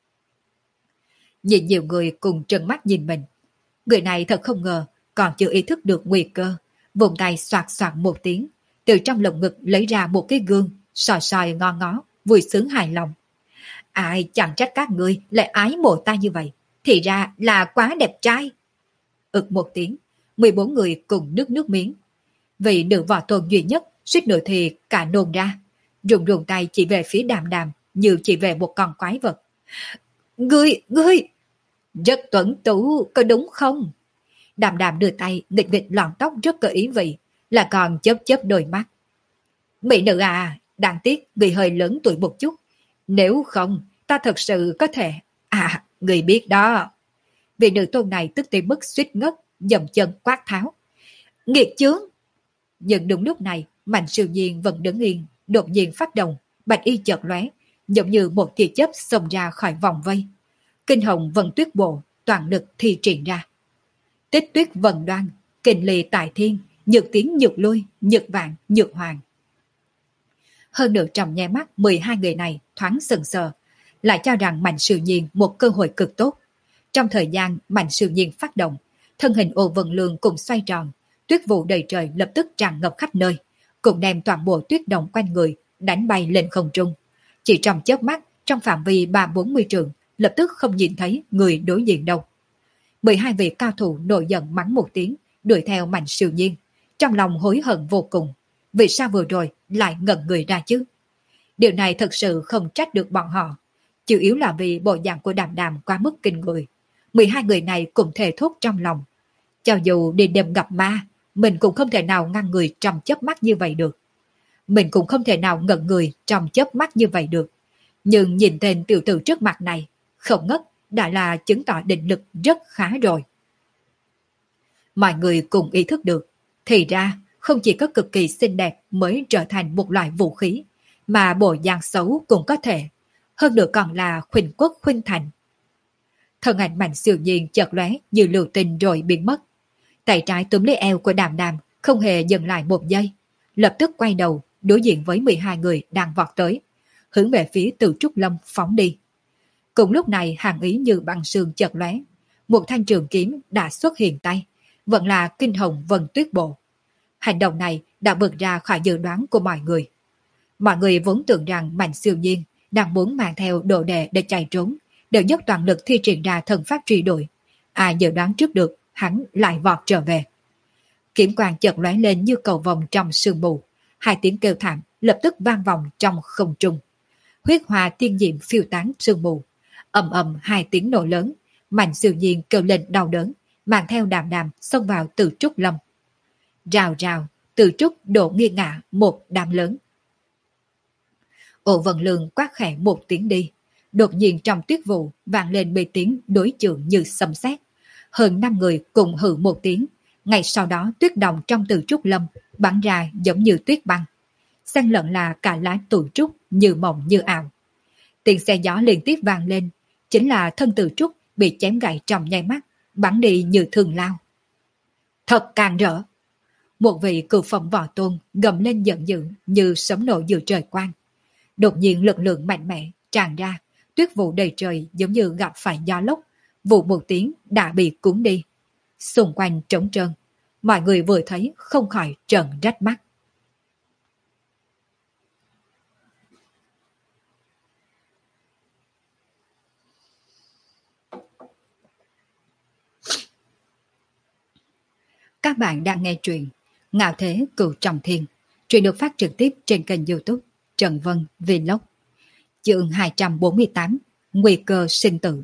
Nhìn nhiều người cùng trừng mắt nhìn mình. Người này thật không ngờ còn chưa ý thức được nguy cơ. Vùng tay soạt soạt một tiếng, từ trong lồng ngực lấy ra một cái gương, soi soi ngó ngó, vui sướng hài lòng. Ai chẳng trách các ngươi lại ái mộ ta như vậy, thì ra là quá đẹp trai. Ực một tiếng, mười bốn người cùng nước nước miếng. Vị nữ võ tôn duy nhất suýt nữa thì cả nôn ra, rùng rùng tay chỉ về phía Đàm Đàm như chỉ về một con quái vật. Ngươi, ngươi, rất tuấn tú, có đúng không? Đàm Đàm đưa tay nghịch nghịch lọn tóc rất có ý vị, là còn chớp chớp đôi mắt. Mỹ nữ à, đáng tiếc người hơi lớn tuổi một chút. Nếu không, ta thật sự có thể... À, người biết đó. Vị nữ tôn này tức tới mức suýt ngất, dầm chân quát tháo. Nghiệt chướng! Nhưng đúng lúc này, Mạnh Siêu Nhiên vẫn đứng yên, đột nhiên phát động, bạch y chợt lóe, giống như một tia chớp xông ra khỏi vòng vây. Kinh hồng vân tuyết bộ, toàn lực thi triển ra. Tích tuyết vần đoan, kình lì tại thiên, nhược tiến nhược lui, nhược vạn, nhược hoàng. Hơn nữa trong nháy mắt mười hai người này thoáng sừng sờ, lại cho rằng Mạnh Siêu Nhiên một cơ hội cực tốt. Trong thời gian Mạnh Siêu Nhiên phát động, thân hình Ô Vân Lương cùng xoay tròn, tuyết vụ đầy trời lập tức tràn ngập khắp nơi, cùng đem toàn bộ tuyết động quanh người đánh bay lên không trung. Chỉ trong chớp mắt, trong phạm vi ba bốn mươi trượng, lập tức không nhìn thấy người đối diện đâu. mười hai vị cao thủ nổi giận mắng một tiếng, đuổi theo Mạnh Siêu Nhiên, trong lòng hối hận vô cùng. Vì sao vừa rồi lại ngẩn người ra chứ? Điều này thật sự không trách được bọn họ, chủ yếu là vì bộ dạng của Đàm Đàm quá mức kinh người. mười hai người này cũng thề thốt trong lòng, cho dù đi đêm gặp ma, mình cũng không thể nào ngăn người trong chớp mắt như vậy được. Mình cũng không thể nào ngẩn người trong chớp mắt như vậy được. Nhưng nhìn tên tiểu tử trước mặt này, không ngất đã là chứng tỏ định lực rất khá rồi. Mọi người cùng ý thức được, thì ra không chỉ có cực kỳ xinh đẹp mới trở thành một loại vũ khí, mà bộ dạng xấu cũng có thể, hơn nữa còn là khuynh quốc khuynh thành. Thân ảnh Mạnh Siêu Nhiên chợt lóe như lưu tình rồi biến mất. Tay trái túm lấy eo của Đàm Đàm, không hề dừng lại một giây, lập tức quay đầu đối diện với mười hai người đang vọt tới, hướng về phía Từ Trúc Lâm phóng đi. Cùng lúc này hàng ý như băng sương chợt lóe, một thanh trường kiếm đã xuất hiện tay, vẫn là Kinh Hồng Vân Tuyết Bộ. Hành động này đã vượt ra khỏi dự đoán của mọi người. Mọi người vốn tưởng rằng Mạnh Siêu Nhiên đang muốn mang theo đồ đệ để chạy trốn, đều dốc toàn lực thi triển ra thần pháp truy đuổi. Ai dự đoán trước được hắn lại vọt trở về. Kiếm quang chợt lóe lên như cầu vồng trong sương mù, hai tiếng kêu thảm lập tức vang vọng trong không trung. Huyết hòa tiên diệm phiêu tán sương mù, ầm ầm hai tiếng nổ lớn, Mạnh Siêu Nhiên kêu lên đau đớn, mang theo Đàm Đàm xông vào Từ Trúc Lâm. Rào rào, Từ Trúc đổ nghiêng ngã một đám lớn. Ổ Vân Lương quát khẽ một tiếng đi, đột nhiên trong tuyết vụ vang lên mấy tiếng đối chưởng như sấm sét. Hơn năm người cùng hừ một tiếng, ngay sau đó tuyết động trong Từ Trúc Lâm bắn ra giống như tuyết băng, xen lẫn là cả lá tủi trúc như mộng như ảo. Tiếng xe gió liên tiếp vang lên, chính là thân Từ Trúc bị chém gãy trong nháy mắt, bắn đi như thương lao. Thật càng rỡ! Một vị cửu phẩm võ tôn gầm lên giận dữ như sấm nổ giữa trời quang. Đột nhiên lực lượng mạnh mẽ tràn ra, tuyết vụ đầy trời giống như gặp phải gió lốc, vụ một tiếng đã bị cuốn đi. Xung quanh trống trơn, mọi người vừa thấy không khỏi trợn rách mắt. Các bạn đang nghe truyện Ngạo Thế Cửu Trọng Thiên. Truyện được phát trực tiếp trên kênh YouTube Trần Vân Vlog. Chương hai trăm bốn mươi tám, Nguy cơ sinh tử.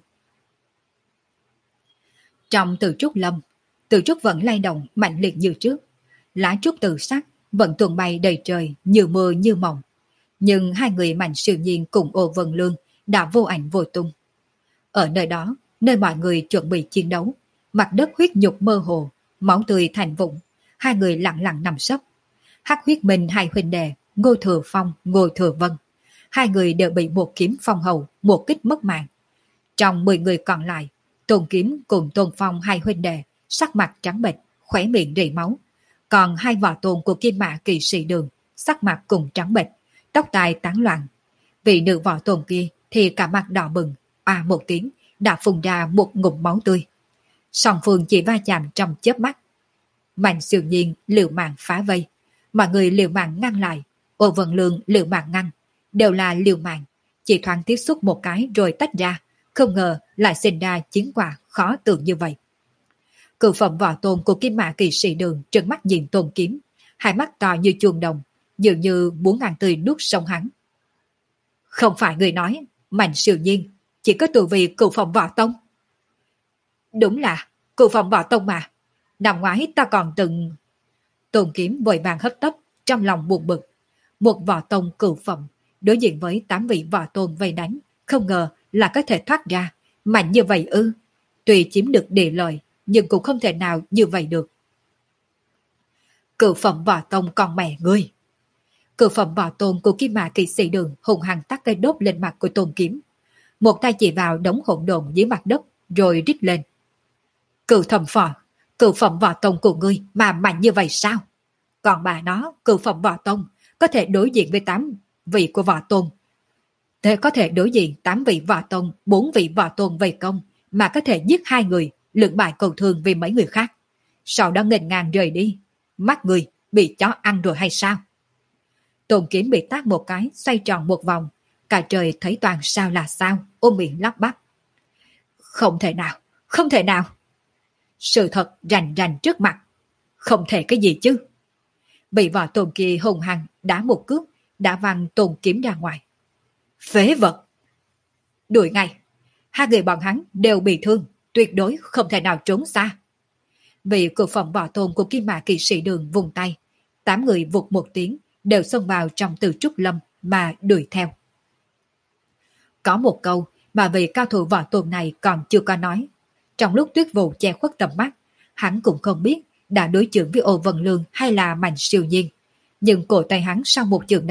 Trong Từ Trúc Lâm, Từ Trúc vẫn lay động mạnh liệt như trước. Lá trúc từ sắc vẫn tuôn bay đầy trời như mưa như mộng. Nhưng hai người Mạnh Siêu Nhiên cùng Ô Vân Lương đã vô ảnh vô tung. Ở nơi đó, nơi mọi người chuẩn bị chiến đấu, mặt đất huyết nhục mơ hồ, máu tươi thành vụn, hai người lặng lặng nằm sấp. Hắc Huyết Minh hai huynh đệ, Ngô Thừa Phong, Ngô Thừa Vân, hai người đều bị một kiếm phong hầu, một kích mất mạng. Trong mười người còn lại, Tôn Kiếm cùng Tôn Phong hai huynh đệ, sắc mặt trắng bệch, khóe miệng rỉ máu. Còn hai võ tôn của Kim Mã Kỳ Sĩ Đường, sắc mặt cùng trắng bệch, tóc tai tán loạn. Vị nữ võ tôn kia thì cả mặt đỏ bừng, à một tiếng, đã phun ra một ngụm máu tươi. Song phương chỉ va chạm trong chớp mắt. Mạnh Siêu Nhiên liều mạng phá vây, mọi người liều mạng ngăn lại, Ô Vân Lương liều mạng ngăn, đều là liều mạng, chỉ thoáng tiếp xúc một cái rồi tách ra, không ngờ lại sinh ra chiến quả khó tưởng như vậy. Cửu phẩm võ tôn của Kim Mã Kỳ Sĩ Đường trợn mắt nhìn Tôn Kiếm, hai mắt to như chuông đồng, dường như muốn ngàn tươi nuốt sống hắn. Không phải người nói, Mạnh Siêu Nhiên chỉ có tu vi cửu phẩm võ tông. Đúng là cửu phẩm võ tông mà, năm ngoái ta còn từng... Tôn Kiếm vội vàng hấp tấp, trong lòng buồn bực. Một võ tông cửu phẩm đối diện với tám vị võ tôn vây đánh, không ngờ là có thể thoát ra, mạnh như vậy ư? Tuy chiếm được địa lợi, nhưng cũng không thể nào như vậy được. Cửu phẩm võ tông còn mẹ ngươi! Cửu phẩm võ tôn của Kim Mã Kỳ Sĩ Đường hùng hăng tắt cây đốt lên mặt của Tôn Kiếm. Một tay chỉ vào đống hỗn độn dưới mặt đất, rồi rít lên. Cửu thẩm phò, cửu phẩm võ tông của ngươi mà mạnh như vậy sao? Còn bà nó, cửu phẩm võ tông, có thể đối diện với tám vị của võ tôn. Thế có thể đối diện tám vị võ tôn, bốn vị võ tôn vây công, mà có thể giết hai người, lượng bại cầu thường vì mấy người khác. Sau đó nghênh ngang rời đi. Mắt người bị chó ăn rồi hay sao? Tôn Kiếm bị tát một cái, xoay tròn một vòng. Cả trời thấy toàn sao là sao, ôm miệng lắp bắp. Không thể nào, không thể nào. Sự thật rành rành trước mặt. Không thể cái gì chứ. Bị võ tôn kia hùng hăng đá một cước, đã văng Tôn Kiếm ra ngoài. Phế vật! Đuổi ngay. Hai người bọn hắn đều bị thương, tuyệt đối không thể nào trốn xa. Vị cửu phẩm võ tôn của Kim Mã Kỳ Sĩ Đường vùng tay, tám người vụt một tiếng đều xông vào trong Từ Trúc Lâm mà đuổi theo. Có một câu mà vị cao thủ võ tôn này còn chưa có nói. Trong lúc tuyết vụ che khuất tầm mắt, hắn cũng không biết đã đối chưởng với Ô Vân Lương hay là Mạnh Siêu Nhiên. Nhưng cổ tay hắn sau một chưởng đó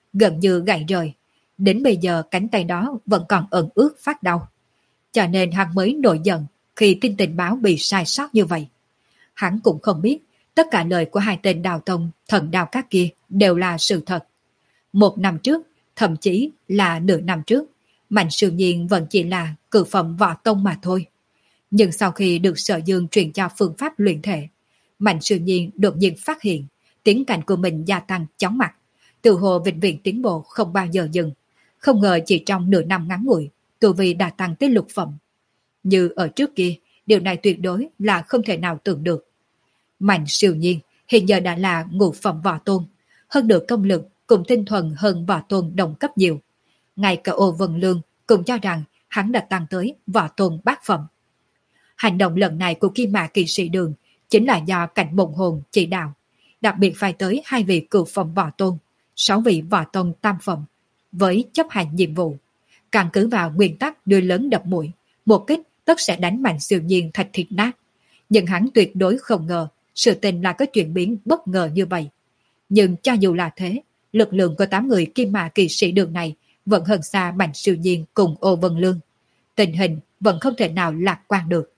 gần như gãy rời. Đến bây giờ cánh tay đó vẫn còn ẩn ướt phát đau. Cho nên hắn mới nổi giận khi tin tình báo bị sai sót như vậy. Hắn cũng không biết tất cả lời của hai tên đào tông thần đào các kia đều là sự thật. Một năm trước, thậm chí là nửa năm trước, Mạnh Siêu Nhiên vẫn chỉ là cử phẩm võ tông mà thôi. Nhưng sau khi được Sở Dương truyền cho phương pháp luyện thể, Mạnh Siêu Nhiên đột nhiên phát hiện tiến cảnh của mình gia tăng chóng mặt, tự hồ vĩnh viễn tiến bộ không bao giờ dừng. Không ngờ chỉ trong nửa năm ngắn ngủi, tu vi đã tăng tới lục phẩm. Như ở trước kia, điều này tuyệt đối là không thể nào tưởng được. Mạnh Siêu Nhiên hiện giờ đã là ngũ phẩm võ tôn, hơn được công lực cũng tinh thuần hơn võ tôn đồng cấp nhiều. Ngay cả Ô Vân Lương cũng cho rằng hắn đã tăng tới võ tôn bát phẩm. Hành động lần này của Kim Mã Kỵ Sĩ Đường chính là do cảnh mộng hồn chỉ đạo, đặc biệt phải tới hai vị cửu phẩm võ tôn, sáu vị võ tôn tam phẩm, với chấp hành nhiệm vụ. Căn cứ vào nguyên tắc đưa lớn đập mũi, một kích tất sẽ đánh Mạnh Siêu Nhiên thạch thịt nát. Nhưng hắn tuyệt đối không ngờ sự tình là có chuyển biến bất ngờ như vậy. Nhưng cho dù là thế, lực lượng của tám người Kim Mã Kỵ Sĩ Đường này vẫn hơn xa Mạnh Siêu Nhiên cùng Ô Vân Lương. Tình hình vẫn không thể nào lạc quan được.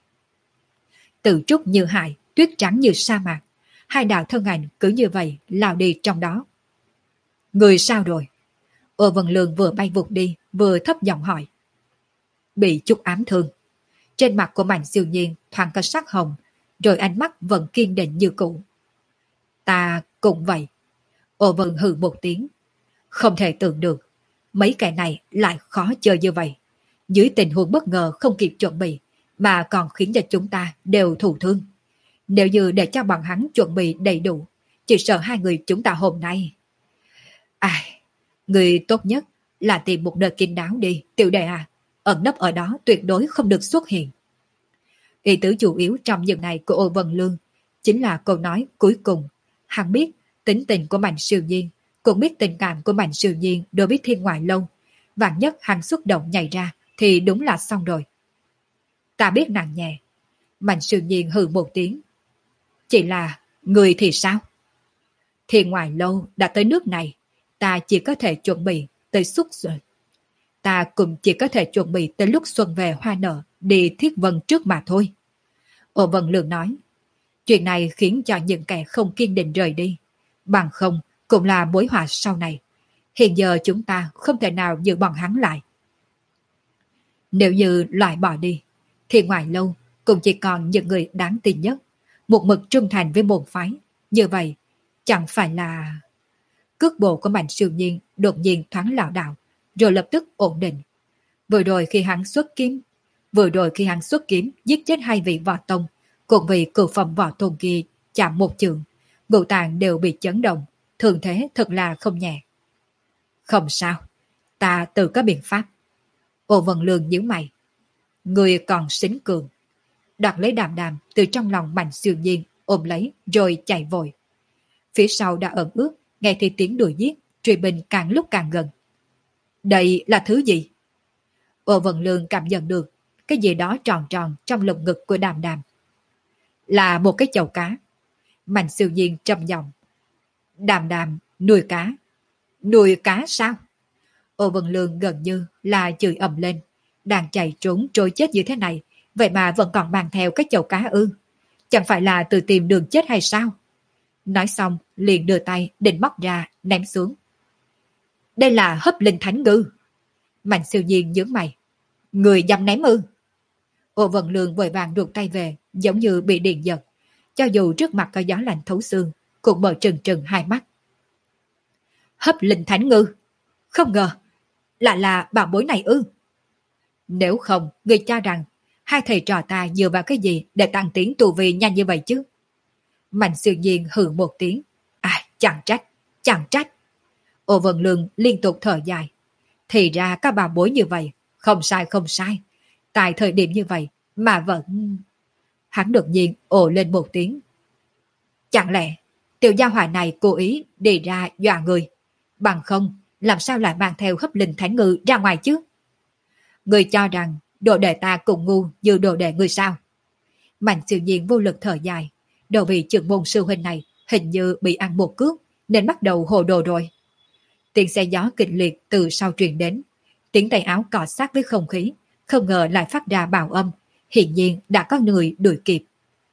Tự trúc như hải, tuyết trắng như sa mạc, hai đạo thân ảnh cứ như vậy lao đi trong đó. Người sao rồi? Ô Vân Lương vừa bay vụt đi, vừa thấp giọng hỏi. Bị chút ám thương. Trên mặt của Mạnh Siêu Nhiên thoáng có sắc hồng, rồi ánh mắt vẫn kiên định như cũ. Ta cũng vậy. Ô Vân hừ một tiếng. Không thể tưởng được, mấy kẻ này lại khó chơi như vậy. Dưới tình huống bất ngờ không kịp chuẩn bị, mà còn khiến cho chúng ta đều thụ thương. Nếu như để cho bọn hắn chuẩn bị đầy đủ, chỉ sợ hai người chúng ta hôm nay. Ai, người tốt nhất là tìm một nơi kín đáo đi, tiểu đệ à. Ẩn nấp ở đó tuyệt đối không được xuất hiện. Ý tứ chủ yếu trong những này của Ô Vân Lương chính là câu nói cuối cùng. Hắn biết tính tình của Mạnh Siêu Nhiên, cũng biết tình cảm của Mạnh Siêu Nhiên đối với Thiên Ngoại Lâu. Vạn nhất hắn xúc động nhảy ra thì đúng là xong rồi. Ta biết nặng nhẹ. Mạnh Siêu Nhiên hừ một tiếng. Chỉ là người thì sao? Thiên Ngoại Lâu đã tới nước này, ta chỉ có thể chuẩn bị tới xuất rồi. Ta cũng chỉ có thể chuẩn bị tới lúc xuân về hoa nở đi Thiết Vân trước mà thôi. Ô Vân Lương nói, chuyện này khiến cho những kẻ không kiên định rời đi. Bằng không cũng là mối họa sau này. Hiện giờ chúng ta không thể nào giữ bọn hắn lại. Nếu như loại bỏ đi, thì ngoài lâu cũng chỉ còn những người đáng tin nhất, một mực trung thành với môn phái. Như vậy, chẳng phải là... Cước bộ của Mạnh Siêu Nhiên đột nhiên thoáng lảo đảo, rồi lập tức ổn định. Vừa rồi khi hắn xuất kiếm, vừa rồi khi hắn xuất kiếm giết chết hai vị võ tông, cùng vị cửu phẩm võ tôn kia chạm một trường, ngũ tạng đều bị chấn động, thường thế thật là không nhẹ. Không sao, ta tự có biện pháp. Ô Vân Lương nhíu mày. Người còn xính cường. Đoạt lấy Đàm Đàm từ trong lòng Mạnh Siêu Nhiên, ôm lấy rồi chạy vội. Phía sau đã ẩn ướt, nghe thấy tiếng đuổi giết, truy binh càng lúc càng gần. Đây là thứ gì? Ô Vân Lương cảm nhận được cái gì đó tròn tròn trong lồng ngực của Đàm Đàm. Là một cái chậu cá. Mạnh Siêu Nhiên trầm giọng. Đàm Đàm nuôi cá. Nuôi cá sao? Ô Vân Lương gần như là chửi ầm lên. Đang chạy trốn trôi chết như thế này, vậy mà vẫn còn mang theo cái chậu cá ư? Chẳng phải là tự tìm đường chết hay sao? Nói xong liền đưa tay định móc ra ném xuống. Đây là hấp linh thánh ngư. Mạnh Siêu Nhiên nhướng mày. Người dám ném ư? Ô Vân Lương vội vàng rụt tay về, giống như bị điện giật. Cho dù trước mặt có gió lạnh thấu xương, cũng mở trừng trừng hai mắt. Hấp linh thánh ngư? Không ngờ, lại là bảo bối này ư? Nếu không, người cho rằng hai thầy trò ta dựa vào cái gì để tăng tiến tu vi nhanh như vậy chứ? Mạnh Siêu Nhiên hừ một tiếng. À, chẳng trách, chẳng trách. Ô Vân Lương liên tục thở dài. Thì ra các bà bối như vậy, không sai không sai. Tại thời điểm như vậy mà vẫn... Hắn đột nhiên ồ lên một tiếng. Chẳng lẽ tiểu gia hỏa này cố ý đi ra dọa người? Bằng không, làm sao lại mang theo hấp linh thánh ngư ra ngoài chứ? Người cho rằng đồ đệ ta cũng ngu như đồ đệ người sao? Mạnh Siêu Nhiên vô lực thở dài. Đầu vị trưởng môn sư huynh này hình như bị ăn một cước nên bắt đầu hồ đồ rồi. Tiếng xe gió kịch liệt từ sau truyền đến. Tiếng tay áo cọ sát với không khí, không ngờ lại phát ra bạo âm. Hiển nhiên đã có người đuổi kịp.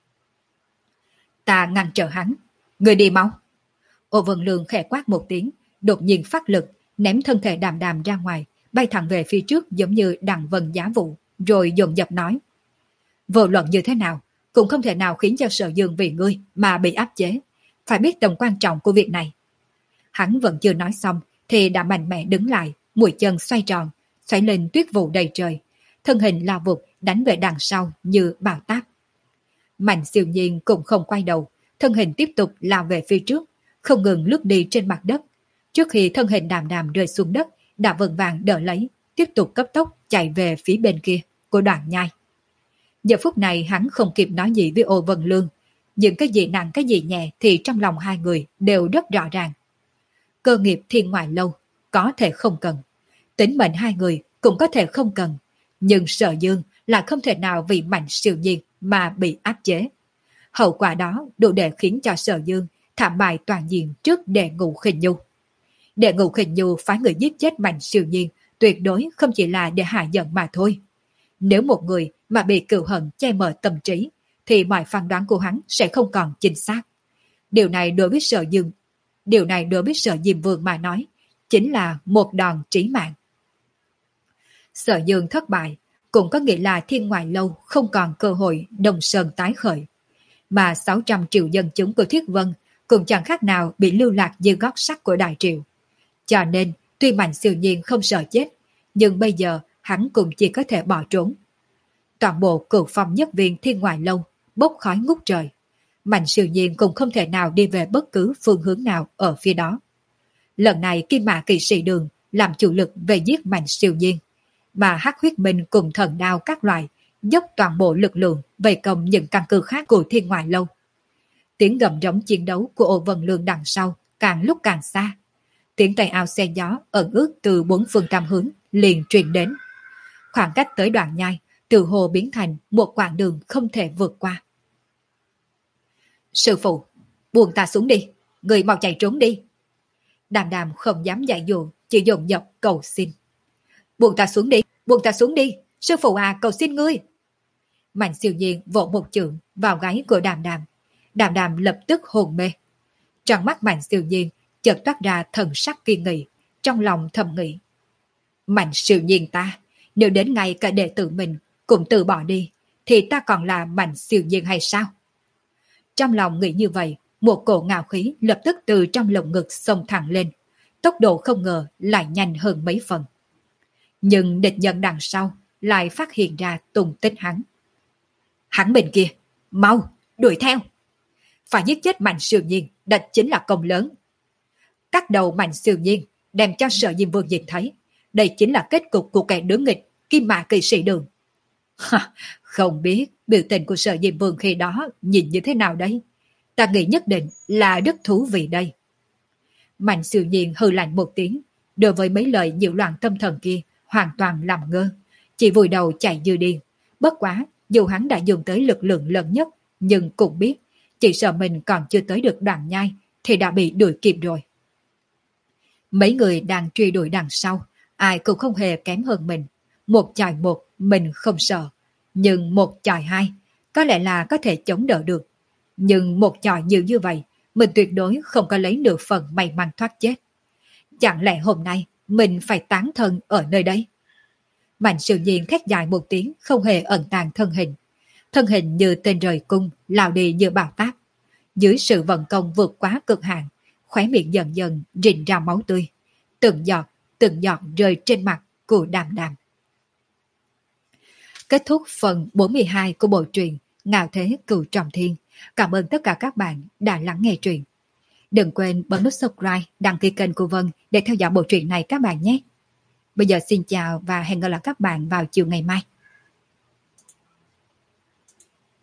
Ta ngăn trở hắn. Người đi mau. Ô Vân Lương khẽ quát một tiếng, đột nhiên phát lực, ném thân thể Đàm Đàm ra ngoài, bay thẳng về phía trước giống như đằng vân giá vụ, rồi dồn dập nói. Vô luận như thế nào, cũng không thể nào khiến cho Sở Dương vì ngươi mà bị áp chế. Phải biết tầm quan trọng của việc này. Hắn vẫn chưa nói xong, thì đã mạnh mẽ đứng lại, mũi chân xoay tròn, xoay lên tuyết vụ đầy trời. Thân hình lao vụt đánh về đằng sau như bão táp. Mạnh Siêu Nhiên cũng không quay đầu, thân hình tiếp tục lao về phía trước, không ngừng lướt đi trên mặt đất. Trước khi thân hình Đàm Đàm rơi xuống đất, đã vững vàng đỡ lấy, tiếp tục cấp tốc chạy về phía bên kia của Đoạn Nhai. Giờ phút này hắn không kịp nói gì với Ô Vân Lương, những cái gì nặng cái gì nhẹ thì trong lòng hai người đều rất rõ ràng. Cơ nghiệp thiên ngoại lâu có thể không cần, tính mệnh hai người cũng có thể không cần, nhưng Sở Dương là không thể nào vì Mạnh Siêu Nhiên mà bị áp chế. Hậu quả đó đủ để khiến cho Sở Dương thảm bại toàn diện trước Đệ Ngũ Khinh Nhu. Đệ Ngũ Khinh Nhu phái người giết chết Mạnh Siêu Nhiên tuyệt đối không chỉ là để hạ giận mà thôi. Nếu một người mà bị cừu hận che mờ tâm trí, thì mọi phán đoán của hắn sẽ không còn chính xác. Điều này đối với Sở Dương, điều này đối với Sở Diêm Vương mà nói, chính là một đòn trí mạng. Sở Dương thất bại, cũng có nghĩa là thiên ngoại lâu không còn cơ hội Đông Sơn tái khởi. Mà sáu trăm triệu dân chúng của Thiết Vân cũng chẳng khác nào bị lưu lạc dưới gót sắt của Đại Triệu. Cho nên, tuy Mạnh Siêu Nhiên không sợ chết, nhưng bây giờ hắn cũng chỉ có thể bỏ trốn. Toàn bộ cửu phong nhất viên thiên ngoại lâu bốc khói ngút trời. Mạnh Siêu Nhiên cũng không thể nào đi về bất cứ phương hướng nào ở phía đó. Lần này Kim Mã Kỵ Sĩ Đường làm chủ lực về giết Mạnh Siêu Nhiên, mà Hắc Huyết Minh cùng thần đao các loại dốc toàn bộ lực lượng vây công những căn cứ khác của thiên ngoại lâu. Tiếng gầm rống chiến đấu của Ô Vân Lương đằng sau càng lúc càng xa. Tiếng tay áo xe gió ẩn ước từ bốn phương tám hướng liền truyền đến. Khoảng cách tới Đoạn Nhai từ hồ biến thành một quãng đường không thể vượt qua. Sư phụ, buông ta xuống đi, người mau chạy trốn đi. Đàm Đàm không dám dạy dỗ, chỉ dồn dập cầu xin. Buông ta xuống đi, buông ta xuống đi, sư phụ à, cầu xin ngươi. Mạnh Siêu Nhiên vỗ một chưởng vào gáy của Đàm Đàm. Đàm Đàm lập tức hồn mê. Trong mắt Mạnh Siêu Nhiên chợt toát ra thần sắc kiên nghị, trong lòng thầm nghĩ. Mạnh Siêu Nhiên ta, nếu đến ngay cả đệ tử mình cũng từ bỏ đi, thì ta còn là Mạnh Siêu Nhiên hay sao? Trong lòng nghĩ như vậy, một cổ ngạo khí lập tức từ trong lồng ngực xông thẳng lên, tốc độ không ngờ lại nhanh hơn mấy phần. Nhưng địch nhân đằng sau lại phát hiện ra tung tích hắn. Hắn bên kia, mau, đuổi theo. Phải giết chết Mạnh Siêu Nhiên, đó chính là công lớn. Cắt đầu Mạnh Siêu Nhiên, đem cho Sở Diêm Vương nhìn thấy. Đây chính là kết cục của kẻ đối nghịch, Kim Mã Kỵ Sĩ Đường. Không biết biểu tình của Sở Diêm Vương khi đó nhìn như thế nào đấy. Ta nghĩ nhất định là rất thú vị đây. Mạnh Siêu Nhiên hừ lạnh một tiếng, đối với mấy lời nhiễu loạn tâm thần kia hoàn toàn làm ngơ, chỉ vùi đầu chạy như điên. Bất quá, dù hắn đã dùng tới lực lượng lớn nhất, nhưng cũng biết, chỉ sợ mình còn chưa tới được Đoạn Nhai thì đã bị đuổi kịp rồi. Mấy người đang truy đuổi đằng sau, ai cũng không hề kém hơn mình. Một chọi một, mình không sợ. Nhưng một chọi hai, có lẽ là có thể chống đỡ được. Nhưng một chọi nhiều như vậy, mình tuyệt đối không có lấy nửa phần may mắn thoát chết. Chẳng lẽ hôm nay mình phải tán thân ở nơi đây? Mạnh Siêu Nhiên thét dài một tiếng, không hề ẩn tàng thân hình. Thân hình như tên rời cung, lao đi như bão táp. Dưới sự vận công vượt quá cực hạn, khóe miệng dần dần rịn ra máu tươi. Từng giọt, từng giọt rơi trên mặt của Đàm Đàm. Kết thúc phần bốn mươi hai của bộ truyện Ngạo Thế Cửu Trọng Thiên. Cảm ơn tất cả các bạn đã lắng nghe truyện. Đừng quên bấm nút subscribe, đăng ký kênh của Vân để theo dõi bộ truyện này các bạn nhé. Bây giờ xin chào và hẹn gặp lại các bạn vào chiều ngày mai.